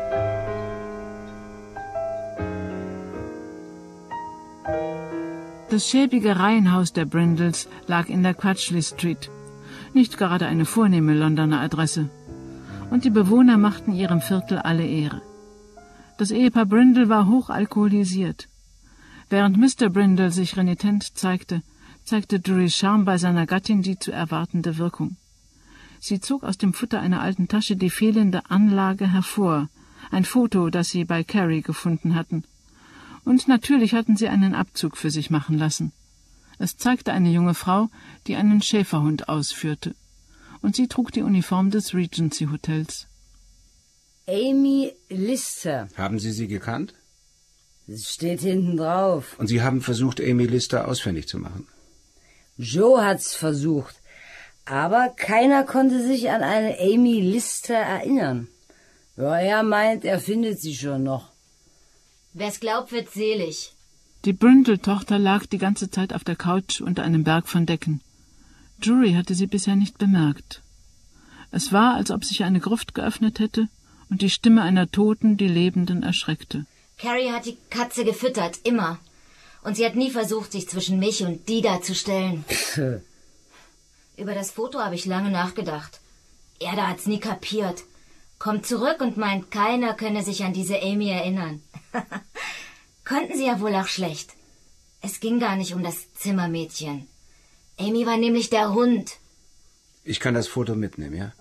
Das schäbige Reihenhaus der Brindles lag in der Crutchley Street. Nicht gerade eine vornehme Londoner Adresse. Und die Bewohner machten ihrem Viertel alle Ehre. Das Ehepaar Brindle war hoch alkoholisiert. Während Mr. Brindle sich renitent zeigte Jurys Charme bei seiner Gattin die zu erwartende Wirkung. Sie zog aus dem Futter einer alten Tasche die fehlende Anlage hervor, ein Foto, das sie bei Carrie gefunden hatten. Und natürlich hatten sie einen Abzug für sich machen lassen. Es zeigte eine junge Frau, die einen Schäferhund ausführte. Und sie trug die Uniform des Regency Hotels. Amy Lister. Haben Sie sie gekannt? Das steht hinten drauf. Und Sie haben versucht, Amy Lister ausfindig zu machen? Joe hat's versucht. Aber keiner konnte sich an eine Amy Lister erinnern. Ja, er meint, er findet sie schon noch. Wer's glaubt, wird selig. Die Brindle-Tochter lag die ganze Zeit auf der Couch unter einem Berg von Decken. Jury hatte sie bisher nicht bemerkt. Es war, als ob sich eine Gruft geöffnet hätte und die Stimme einer Toten die Lebenden erschreckte. Carrie hat die Katze gefüttert, immer. Und sie hat nie versucht, sich zwischen mich und die da zu stellen. Über das Foto habe ich lange nachgedacht. Er da hat's nie kapiert. Kommt zurück und meint, keiner könne sich an diese Amy erinnern. Konnten sie ja wohl auch schlecht. Es ging gar nicht um das Zimmermädchen. Amy war nämlich der Hund. Ich kann das Foto mitnehmen, ja?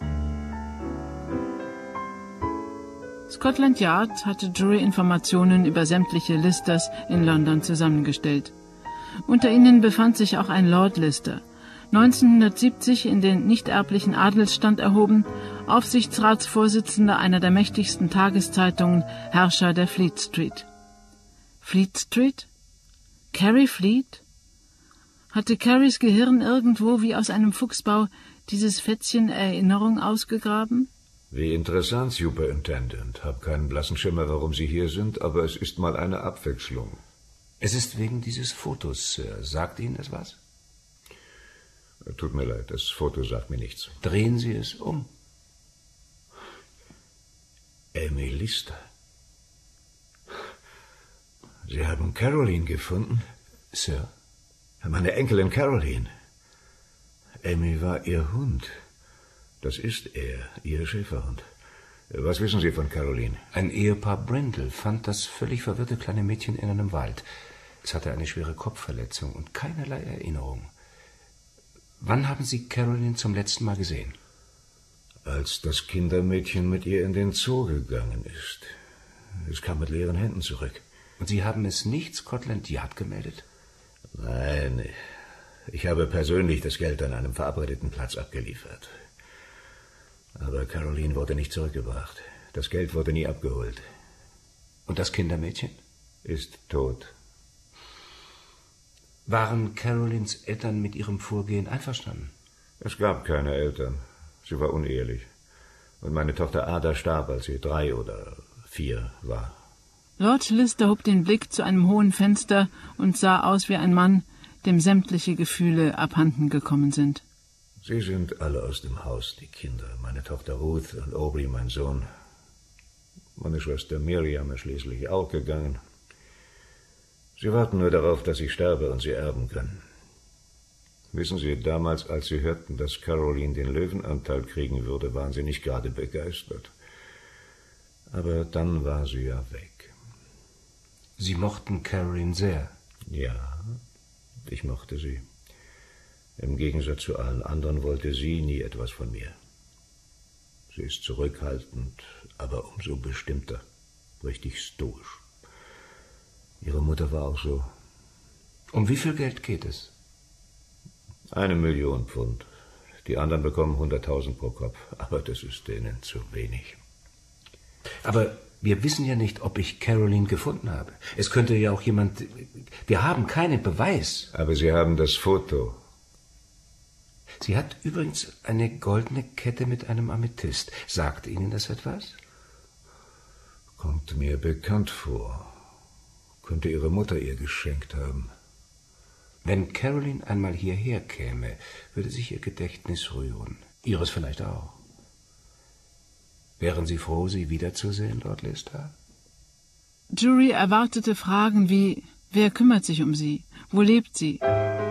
Scotland Yard hatte Jury-Informationen über sämtliche Listers in London zusammengestellt. Unter ihnen befand sich auch ein Lord Lister, 1970 in den nicht-erblichen Adelsstand erhoben, Aufsichtsratsvorsitzender einer der mächtigsten Tageszeitungen, Herrscher der Fleet Street. Fleet Street? Carrie Fleet? Hatte Carries Gehirn irgendwo wie aus einem Fuchsbau dieses Fetzchen Erinnerung ausgegraben? Wie interessant, Superintendent. Hab keinen blassen Schimmer, warum Sie hier sind, aber es ist mal eine Abwechslung. Es ist wegen dieses Fotos, Sir. Sagt Ihnen das was? Tut mir leid, das Foto sagt mir nichts. Drehen Sie es um. Amy Lister. Sie haben Caroline gefunden? Sir? Meine Enkelin Caroline. Amy war Ihr Hund. Das ist er, Ihr Schäferhund. Was wissen Sie von Caroline? Ein Ehepaar Brindle fand das völlig verwirrte kleine Mädchen in einem Wald. Es hatte eine schwere Kopfverletzung und keinerlei Erinnerung. Wann haben Sie Caroline zum letzten Mal gesehen? Als das Kindermädchen mit ihr in den Zoo gegangen ist. Es kam mit leeren Händen zurück. Und Sie haben es nicht Scotland Yard gemeldet? Nein, ich habe persönlich das Geld an einem verabredeten Platz abgeliefert. Aber Caroline wurde nicht zurückgebracht. Das Geld wurde nie abgeholt. Und das Kindermädchen? Ist tot. Waren Carolines Eltern mit ihrem Vorgehen einverstanden? Es gab keine Eltern. Sie war unehelich. Und meine Tochter Ada starb, als sie 3 oder 4 war. Lord Lister hob den Blick zu einem hohen Fenster und sah aus wie ein Mann, dem sämtliche Gefühle abhanden gekommen sind. Sie sind alle aus dem Haus, die Kinder. Meine Tochter Ruth und Aubrey, mein Sohn. Meine Schwester Miriam ist schließlich auch gegangen. Sie warten nur darauf, dass ich sterbe und sie erben können. Wissen Sie, damals, als Sie hörten, dass Caroline den Löwenanteil kriegen würde, waren Sie nicht gerade begeistert. Aber dann war sie ja weg. Sie mochten Caroline sehr? Ja, ich mochte sie. Im Gegensatz zu allen anderen wollte sie nie etwas von mir. Sie ist zurückhaltend, aber umso bestimmter, richtig stoisch. Ihre Mutter war auch so. Um wie viel Geld geht es? 1 Million Pfund. Die anderen bekommen 100.000 pro Kopf, aber das ist denen zu wenig. Aber wir wissen ja nicht, ob ich Caroline gefunden habe. Es könnte ja auch jemand... Wir haben keinen Beweis. Aber Sie haben das Foto. Sie hat übrigens eine goldene Kette mit einem Amethyst. Sagt Ihnen das etwas? Kommt mir bekannt vor. Könnte Ihre Mutter ihr geschenkt haben. Wenn Caroline einmal hierher käme, würde sich ihr Gedächtnis rühren. Ihres vielleicht auch. Wären Sie froh, sie wiederzusehen, Lord Lister? Jury erwartete Fragen wie, wer kümmert sich um sie? Wo lebt sie?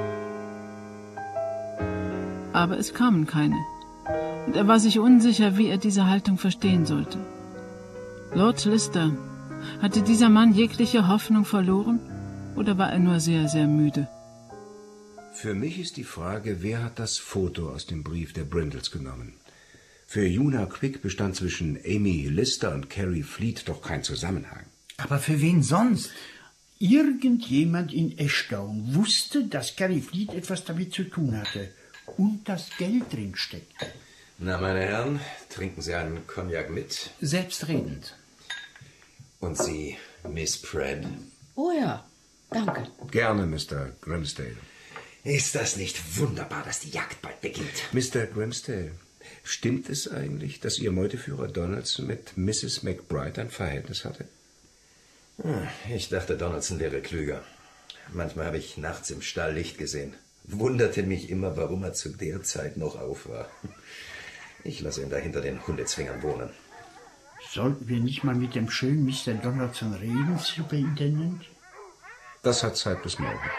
Aber es kamen keine. Und er war sich unsicher, wie er diese Haltung verstehen sollte. Lord Lister, hatte dieser Mann jegliche Hoffnung verloren? Oder war er nur sehr, sehr müde? Für mich ist die Frage, wer hat das Foto aus dem Brief der Brindles genommen? Für Una Quick bestand zwischen Amy Lister und Carrie Fleet doch kein Zusammenhang. Aber für wen sonst? Irgendjemand in Ashdown wusste, dass Carrie Fleet etwas damit zu tun hatte und das Geld drin steckte. Na, meine Herren, trinken Sie einen Cognac mit? Selbstredend. Und Sie, Miss Pratt? Oh ja, danke. Gerne, Mr. Grimsdale. Ist das nicht wunderbar, dass die Jagd bald beginnt? Mr. Grimsdale, stimmt es eigentlich, dass Ihr Meuteführer Donaldson mit Mrs. McBride ein Verhältnis hatte? Ich dachte, Donaldson wäre klüger. Manchmal habe ich nachts im Stall Licht gesehen. Wunderte mich immer, warum er zu der Zeit noch auf war. Ich lasse ihn da hinter den Hundezwingern wohnen. Sollten wir nicht mal mit dem schönen Mr. Donaldson reden, Superintendent? Das hat Zeit bis morgen.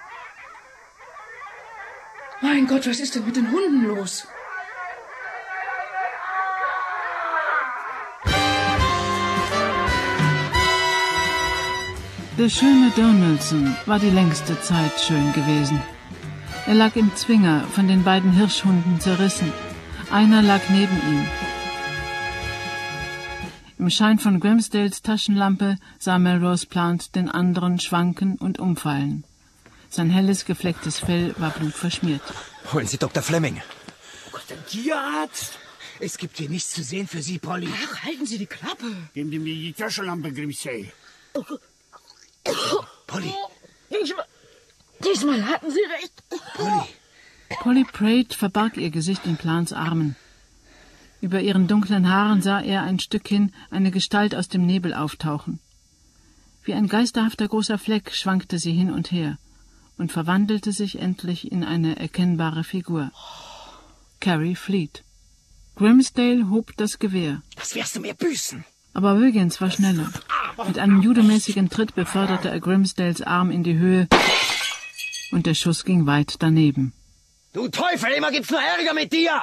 Mein Gott, was ist denn mit den Hunden los? Der schöne Donaldson war die längste Zeit schön gewesen. Er lag im Zwinger, von den beiden Hirschhunden zerrissen. Einer lag neben ihm. Im Schein von Grimsdales Taschenlampe sah Melrose Plant den anderen schwanken und umfallen. Sein helles, geflecktes Fell war blutverschmiert. Holen Sie Dr. Fleming. Oh Gott, ein Tierarzt! Es gibt hier nichts zu sehen für Sie, Polly. Ach, halten Sie die Klappe. Geben Sie mir die Taschenlampe, Grimsdale. Polly. Diesmal hatten Sie recht. Polly. Polly Pratt verbarg ihr Gesicht in Plants Armen. Über ihren dunklen Haaren sah er ein Stückchen eine Gestalt aus dem Nebel auftauchen. Wie ein geisterhafter großer Fleck schwankte sie hin und her und verwandelte sich endlich in eine erkennbare Figur. Carrie Fleet. Grimsdale hob das Gewehr. Das wirst du mir büßen. Aber Wiggins war schneller. Mit einem judomäßigen Tritt beförderte er Grimsdales Arm in die Höhe und der Schuss ging weit daneben. Du Teufel, immer gibt's nur Ärger mit dir!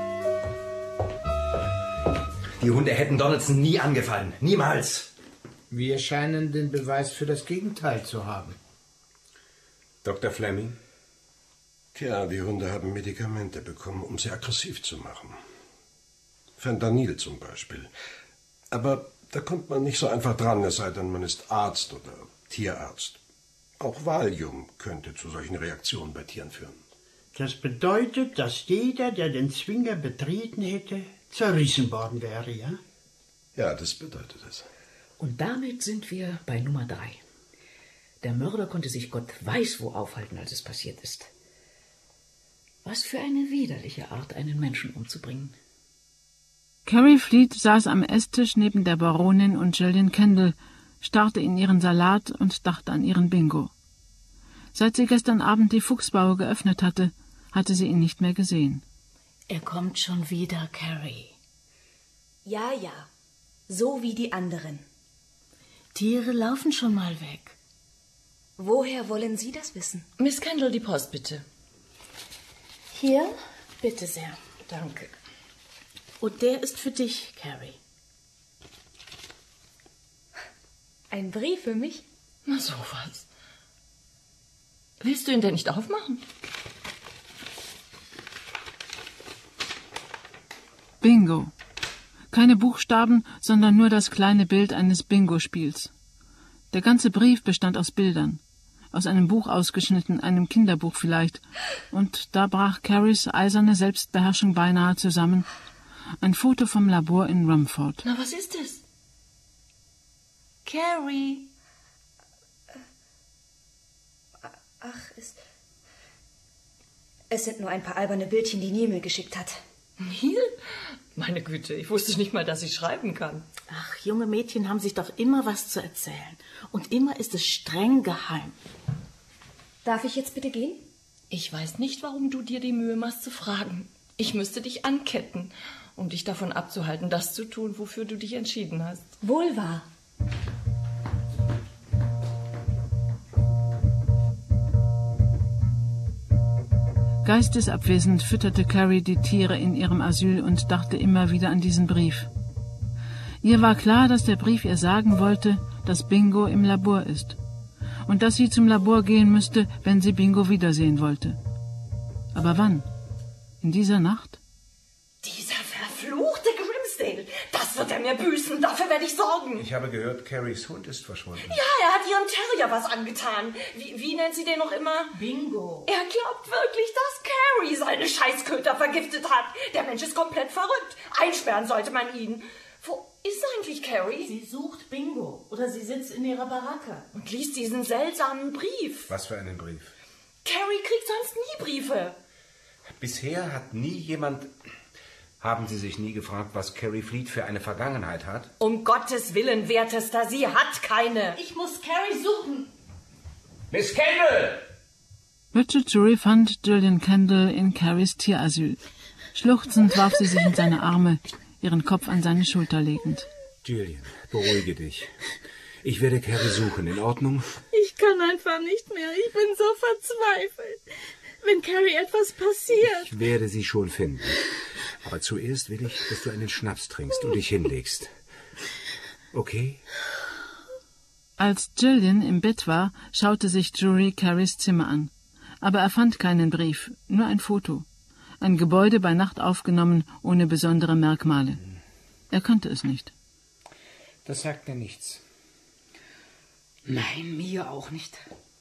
Die Hunde hätten Donaldson nie angefallen. Niemals. Wir scheinen den Beweis für das Gegenteil zu haben. Dr. Fleming? Tja, die Hunde haben Medikamente bekommen, um sie aggressiv zu machen. Fentanyl zum Beispiel. Aber da kommt man nicht so einfach dran, es sei denn, man ist Arzt oder Tierarzt. Auch Valium könnte zu solchen Reaktionen bei Tieren führen. Das bedeutet, dass jeder, der den Zwinger betreten hätte, zerrissen worden wäre, ja? Ja, das bedeutet es. Und damit sind wir bei Nummer 3. Der Mörder konnte sich Gott weiß wo aufhalten, als es passiert ist. Was für eine widerliche Art, einen Menschen umzubringen. Carrie Fleet saß am Esstisch neben der Baronin und Gillian Kendall, starrte in ihren Salat und dachte an ihren Bingo. Seit sie gestern Abend die Fuchsbaue geöffnet hatte, hatte sie ihn nicht mehr gesehen. Er kommt schon wieder, Carrie. Ja, ja. So wie die anderen. Tiere laufen schon mal weg. Woher wollen Sie das wissen? Miss Kendall, die Post, bitte. Hier, bitte sehr. Danke. Und der ist für dich, Carrie. Ein Brief für mich? Na sowas. Willst du ihn denn nicht aufmachen? Bingo. Keine Buchstaben, sondern nur das kleine Bild eines Bingo-Spiels. Der ganze Brief bestand aus Bildern. Aus einem Buch ausgeschnitten, einem Kinderbuch vielleicht. Und da brach Carries eiserne Selbstbeherrschung beinahe zusammen. Ein Foto vom Labor in Rumford. Na, was ist es? Carrie. Ach, es sind nur ein paar alberne Bildchen, die Neil mir geschickt hat. Neil? Meine Güte, ich wusste nicht mal, dass ich schreiben kann. Ach, junge Mädchen haben sich doch immer was zu erzählen. Und immer ist es streng geheim. Darf ich jetzt bitte gehen? Ich weiß nicht, warum du dir die Mühe machst zu fragen. Ich müsste dich anketten, um dich davon abzuhalten, das zu tun, wofür du dich entschieden hast. Wohl wahr. Geistesabwesend fütterte Carrie die Tiere in ihrem Asyl und dachte immer wieder an diesen Brief. Ihr war klar, dass der Brief ihr sagen wollte, dass Bingo im Labor ist und dass sie zum Labor gehen müsste, wenn sie Bingo wiedersehen wollte. Aber wann? In dieser Nacht? Dieser verfluchte Grimsdale, das wird er mir büßen, dafür werde ich sorgen. Ich habe gehört, Carries Hund ist verschwunden. Ja, er hat ihrem Terrier was angetan. Wie nennt sie den noch immer? Bingo. Er glaubt wirklich, dass Carrie seine Scheißköter vergiftet hat. Der Mensch ist komplett verrückt. Einsperren sollte man ihn. Wo ist eigentlich Carrie? Sie sucht Bingo. Oder sie sitzt in ihrer Baracke. Und liest diesen seltsamen Brief. Was für einen Brief? Carrie kriegt sonst nie Briefe. Bisher hat nie jemand... Haben Sie sich nie gefragt, was Carrie Fleet für eine Vergangenheit hat? Um Gottes Willen, Wertester, sie hat keine. Ich muss Carrie suchen. Miss Kendall! Richard Drury fand Gillian Kendall in Carries Tierasyl. Schluchzend warf sie sich in seine Arme, ihren Kopf an seine Schulter legend. Gillian, beruhige dich. Ich werde Carrie suchen, in Ordnung? Ich kann einfach nicht mehr. Ich bin so verzweifelt. Wenn Carrie etwas passiert. Ich werde sie schon finden. Aber zuerst will ich, dass du einen Schnaps trinkst und dich hinlegst. Okay? Als Gillian im Bett war, schaute sich Drury Carries Zimmer an. Aber er fand keinen Brief, nur ein Foto. Ein Gebäude bei Nacht aufgenommen, ohne besondere Merkmale. Er kannte es nicht. Das sagt mir nichts. Nein, mir auch nicht.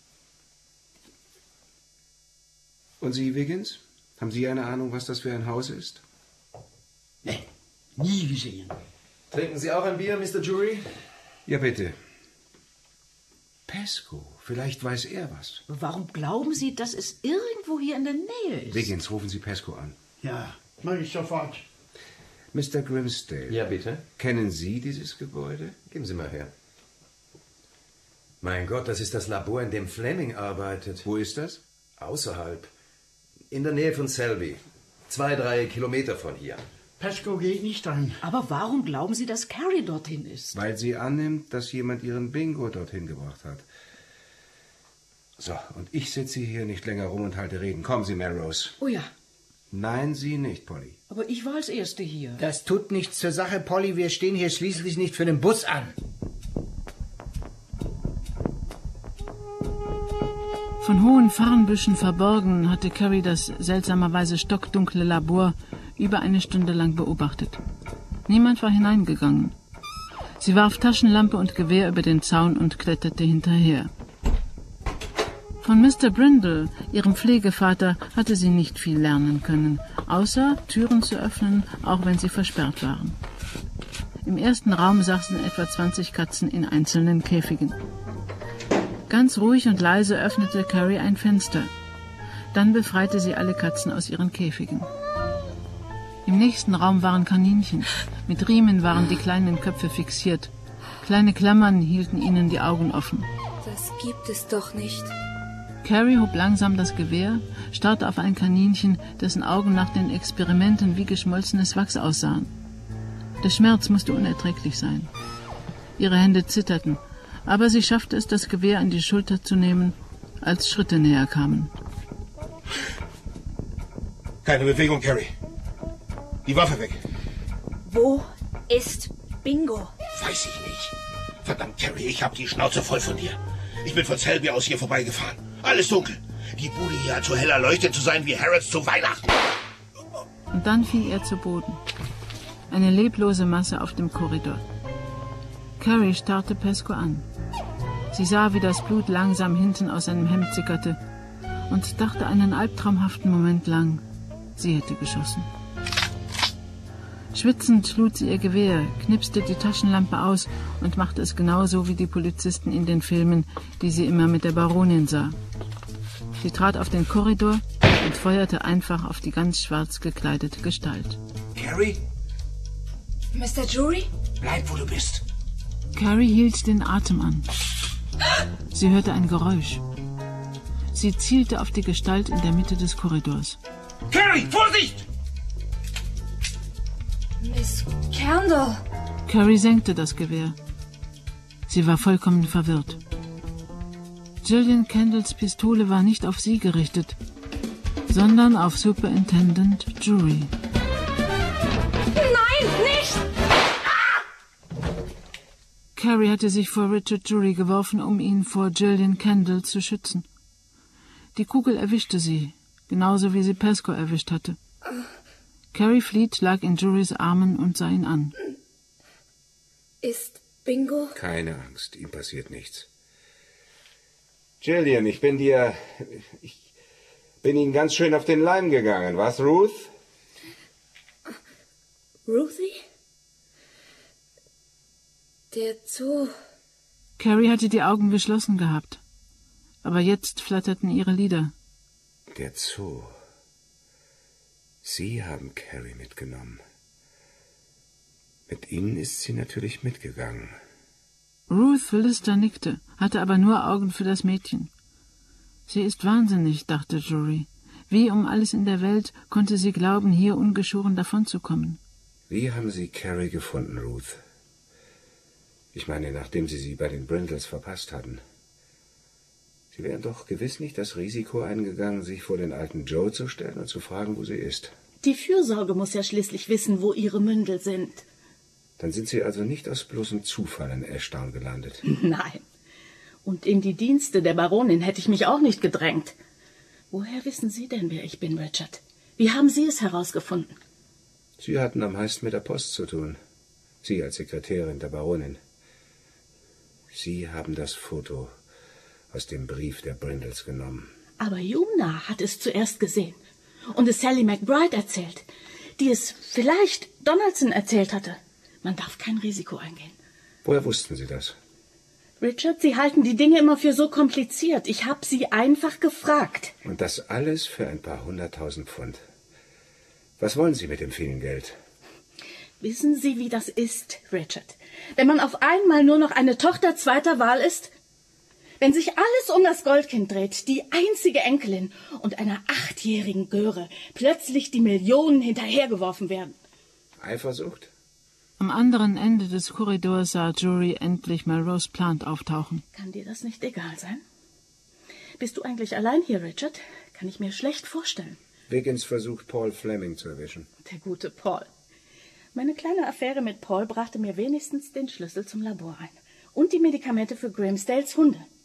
Und Sie, Wiggins? Haben Sie eine Ahnung, was das für ein Haus ist? Nee, nie gesehen. Trinken Sie auch ein Bier, Mr. Drury? Ja, bitte. Pesco, vielleicht weiß er was. Warum glauben Sie, dass es irgendwo hier in der Nähe ist? Wiggins, rufen Sie Pesco an. Ja, mach ich sofort. Mr. Grimsdale. Ja, bitte? Kennen Sie dieses Gebäude? Geben Sie mal her. Mein Gott, das ist das Labor, in dem Fleming arbeitet. Wo ist das? Außerhalb. In der Nähe von Selby. 2-3 Kilometer von hier. Pesco geht nicht an. Aber warum glauben Sie, dass Carrie dorthin ist? Weil sie annimmt, dass jemand ihren Bingo dorthin gebracht hat. So, und ich sitze hier nicht länger rum und halte Reden. Kommen Sie, Melrose. Oh ja. Nein, Sie nicht, Polly. Aber ich war als Erste hier. Das tut nichts zur Sache, Polly. Wir stehen hier schließlich nicht für den Bus an. Von hohen Farnbüschen verborgen hatte Carrie das seltsamerweise stockdunkle Labor über eine Stunde lang beobachtet. Niemand war hineingegangen. Sie warf Taschenlampe und Gewehr über den Zaun und kletterte hinterher. Von Mr. Brindle, ihrem Pflegevater, hatte sie nicht viel lernen können, außer Türen zu öffnen, auch wenn sie versperrt waren. Im ersten Raum saßen etwa 20 Katzen in einzelnen Käfigen. Ganz ruhig und leise öffnete Carrie ein Fenster. Dann befreite sie alle Katzen aus ihren Käfigen. Im nächsten Raum waren Kaninchen. Mit Riemen waren die kleinen Köpfe fixiert. Kleine Klammern hielten ihnen die Augen offen. Das gibt es doch nicht. Carrie hob langsam das Gewehr, starrte auf ein Kaninchen, dessen Augen nach den Experimenten wie geschmolzenes Wachs aussahen. Der Schmerz musste unerträglich sein. Ihre Hände zitterten, aber sie schaffte es, das Gewehr an die Schulter zu nehmen, als Schritte näher kamen. Keine Bewegung, Carrie. Die Waffe weg. Wo ist Bingo? Weiß ich nicht. Verdammt, Carrie, ich hab die Schnauze voll von dir. Ich bin von Selby aus hier vorbeigefahren. Alles dunkel. Die Bude hier hat so hell erleuchtet zu sein wie Harrods zu Weihnachten. Und dann fiel er zu Boden. Eine leblose Masse auf dem Korridor. Carrie starrte Pesco an. Sie sah, wie das Blut langsam hinten aus seinem Hemd sickerte und dachte einen albtraumhaften Moment lang, sie hätte geschossen. Schwitzend lud sie ihr Gewehr, knipste die Taschenlampe aus und machte es genauso wie die Polizisten in den Filmen, die sie immer mit der Baronin sah. Sie trat auf den Korridor und feuerte einfach auf die ganz schwarz gekleidete Gestalt. Carrie? Mr. Jury? Bleib, wo du bist. Carrie hielt den Atem an. Sie hörte ein Geräusch. Sie zielte auf die Gestalt in der Mitte des Korridors. Carrie, Vorsicht! Miss Candle. Carrie senkte das Gewehr. Sie war vollkommen verwirrt. Gillian Candles Pistole war nicht auf sie gerichtet, sondern auf Superintendent Jury. Nein, nicht! Carrie hatte sich vor Richard Jury geworfen, um ihn vor Gillian Candle zu schützen. Die Kugel erwischte sie, genauso wie sie Pesco erwischt hatte. Carrie Fleet lag in Jurys Armen und sah ihn an. Ist Bingo? Keine Angst, ihm passiert nichts. Gillian, ich bin Ihnen ganz schön auf den Leim gegangen, was, Ruth? Ruthie? Der Zoo. Carrie hatte die Augen geschlossen gehabt, aber jetzt flatterten ihre Lider. Der Zoo. Sie haben Carrie mitgenommen. Mit Ihnen ist sie natürlich mitgegangen. Ruth Lister nickte, hatte aber nur Augen für das Mädchen. Sie ist wahnsinnig, dachte Jury. Wie um alles in der Welt konnte sie glauben, hier ungeschoren davonzukommen? Wie haben Sie Carrie gefunden, Ruth? Ich meine, nachdem Sie bei den Brindles verpasst hatten. Sie wären doch gewiss nicht das Risiko eingegangen, sich vor den alten Joe zu stellen und zu fragen, wo sie ist. Die Fürsorge muss ja schließlich wissen, wo ihre Mündel sind. Dann sind Sie also nicht aus bloßem Zufall in Ashdown gelandet. Nein. Und in die Dienste der Baronin hätte ich mich auch nicht gedrängt. Woher wissen Sie denn, wer ich bin, Richard? Wie haben Sie es herausgefunden? Sie hatten am meisten mit der Post zu tun. Sie als Sekretärin der Baronin. Sie haben das Foto aus dem Brief der Brindles genommen. Aber Juna hat es zuerst gesehen und es Sally McBride erzählt, die es vielleicht Donaldson erzählt hatte. Man darf kein Risiko eingehen. Woher wussten Sie das? Richard, Sie halten die Dinge immer für so kompliziert. Ich habe Sie einfach gefragt. Und das alles für ein paar 100.000 Pfund. Was wollen Sie mit dem vielen Geld? Wissen Sie, wie das ist, Richard? Wenn man auf einmal nur noch eine Tochter zweiter Wahl ist? Wenn sich alles um das Goldkind dreht, die einzige Enkelin und einer 8-jährigen Göre plötzlich die Millionen hinterhergeworfen werden. Eifersucht? Am anderen Ende des Korridors sah Jury endlich Melrose Plant auftauchen. Kann dir das nicht egal sein? Bist du eigentlich allein hier, Richard? Kann ich mir schlecht vorstellen. Wiggins versucht, Paul Fleming zu erwischen. Der gute Paul. Meine kleine Affäre mit Paul brachte mir wenigstens den Schlüssel zum Labor ein. Und die Medikamente für Grimsdales Hunde.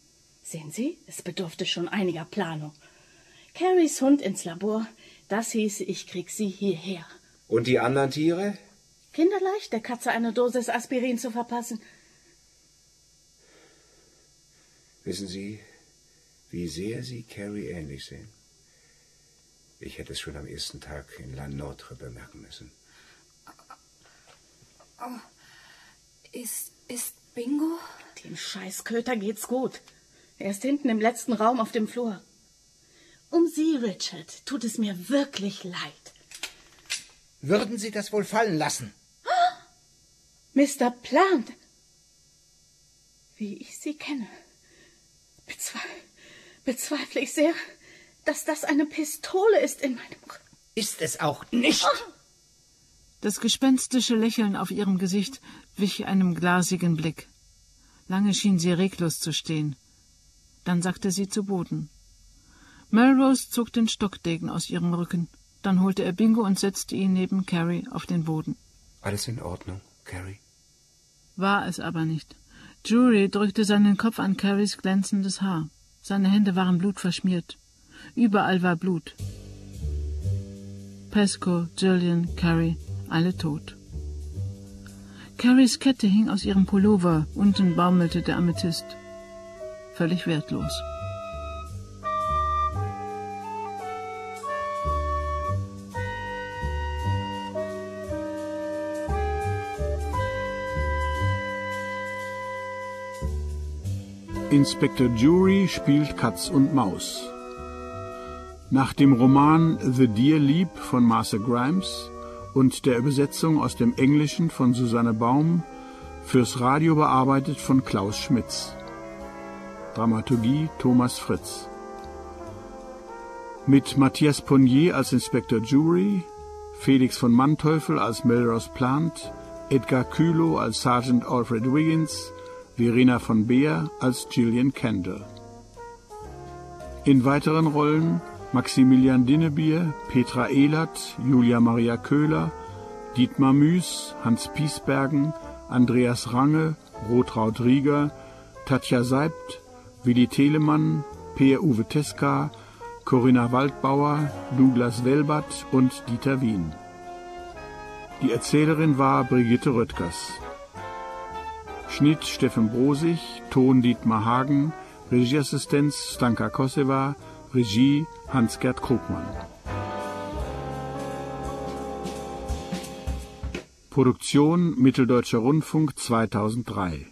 Sehen Sie, es bedurfte schon einiger Planung. Carries Hund ins Labor, das hieße, ich krieg sie hierher. Und die anderen Tiere? Kinderleicht, der Katze eine Dosis Aspirin zu verpassen. Wissen Sie, wie sehr Sie Carrie ähnlich sehen? Ich hätte es schon am ersten Tag in La Notre bemerken müssen. Oh, ist Bingo? Dem Scheißköter geht's gut. Er ist hinten im letzten Raum auf dem Flur. Um Sie, Richard, tut es mir wirklich leid. Würden Sie das wohl fallen lassen? Mr. Plant, wie ich Sie kenne, bezweifle ich sehr, dass das eine Pistole ist in meinem Rücken. Ist es auch nicht. Das gespenstische Lächeln auf ihrem Gesicht wich einem glasigen Blick. Lange schien sie reglos zu stehen. Dann sackte sie zu Boden. Melrose zog den Stockdegen aus ihrem Rücken. Dann holte er Bingo und setzte ihn neben Carrie auf den Boden. Alles in Ordnung, Carrie? War es aber nicht. Drury drückte seinen Kopf an Carries glänzendes Haar. Seine Hände waren blutverschmiert. Überall war Blut. Pascoe, Gillian, Carrie, alle tot. Carries Kette hing aus ihrem Pullover, unten baumelte der Amethyst. Völlig wertlos. Inspektor Jury spielt Katz und Maus. Nach dem Roman The Dear Leap von Martha Grimes und der Übersetzung aus dem Englischen von Susanne Baum, fürs Radio bearbeitet von Klaus Schmitz. Dramaturgie Thomas Fritz. Mit Matthias Ponnier als Inspektor Jury, Felix von Manteuffel als Melrose Plant, Edgar Kühlow als Sergeant Alfred Wiggins, Verena von Beer als Gillian Kendall. In weiteren Rollen Maximilian Dinnebier, Petra Ehlert, Julia Maria Köhler, Dietmar Müß, Hans Piesbergen, Andreas Range, Rotraud Rieger, Tatja Seibt, Willi Telemann, Per-Uwe Teska, Corinna Waldbauer, Douglas Welbert und Dieter Wien. Die Erzählerin war Brigitte Röttgers. Schnitt Steffen Brosig, Ton Dietmar Hagen, Regieassistenz Stanka Koseva, Regie Hans-Gerd Krugmann. Produktion Mitteldeutscher Rundfunk 2003.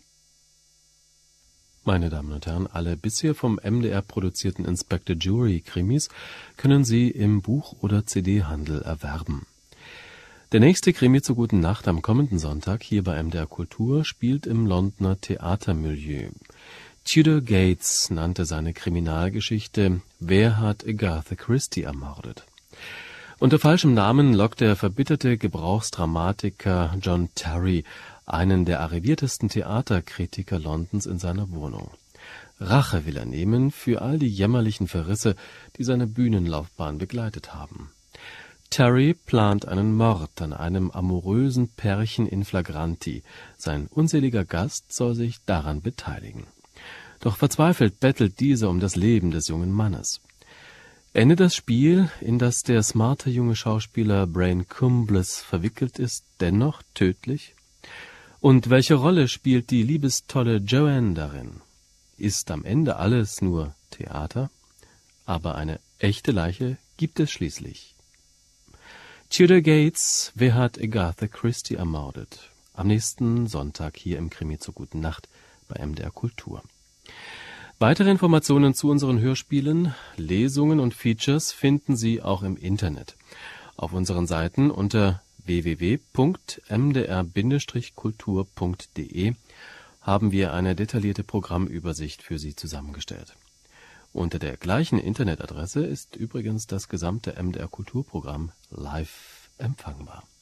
Meine Damen und Herren, alle bisher vom MDR produzierten Inspector Jury Krimis können Sie im Buch- oder CD-Handel erwerben. Der nächste Krimi zur guten Nacht am kommenden Sonntag hier bei MDR Kultur spielt im Londoner Theatermilieu. Tudor Gates nannte seine Kriminalgeschichte »Wer hat Agatha Christie ermordet?« Unter falschem Namen lockt der verbitterte Gebrauchsdramatiker John Terry einen der arriviertesten Theaterkritiker Londons in seiner Wohnung. Rache will er nehmen für all die jämmerlichen Verrisse, die seine Bühnenlaufbahn begleitet haben. Terry plant einen Mord an einem amorösen Pärchen in flagranti. Sein unseliger Gast soll sich daran beteiligen. Doch verzweifelt bettelt dieser um das Leben des jungen Mannes. Endet das Spiel, in das der smarte junge Schauspieler Brain Cumbliss verwickelt ist, dennoch tödlich? Und welche Rolle spielt die liebestolle Joanne darin? Ist am Ende alles nur Theater? Aber eine echte Leiche gibt es schließlich. Tudor Gates, wer hat Agatha Christie ermordet? Am nächsten Sonntag hier im Krimi zur guten Nacht bei MDR Kultur. Weitere Informationen zu unseren Hörspielen, Lesungen und Features finden Sie auch im Internet. Auf unseren Seiten unter www.mdr-kultur.de haben wir eine detaillierte Programmübersicht für Sie zusammengestellt. Unter der gleichen Internetadresse ist übrigens das gesamte MDR Kulturprogramm live empfangbar.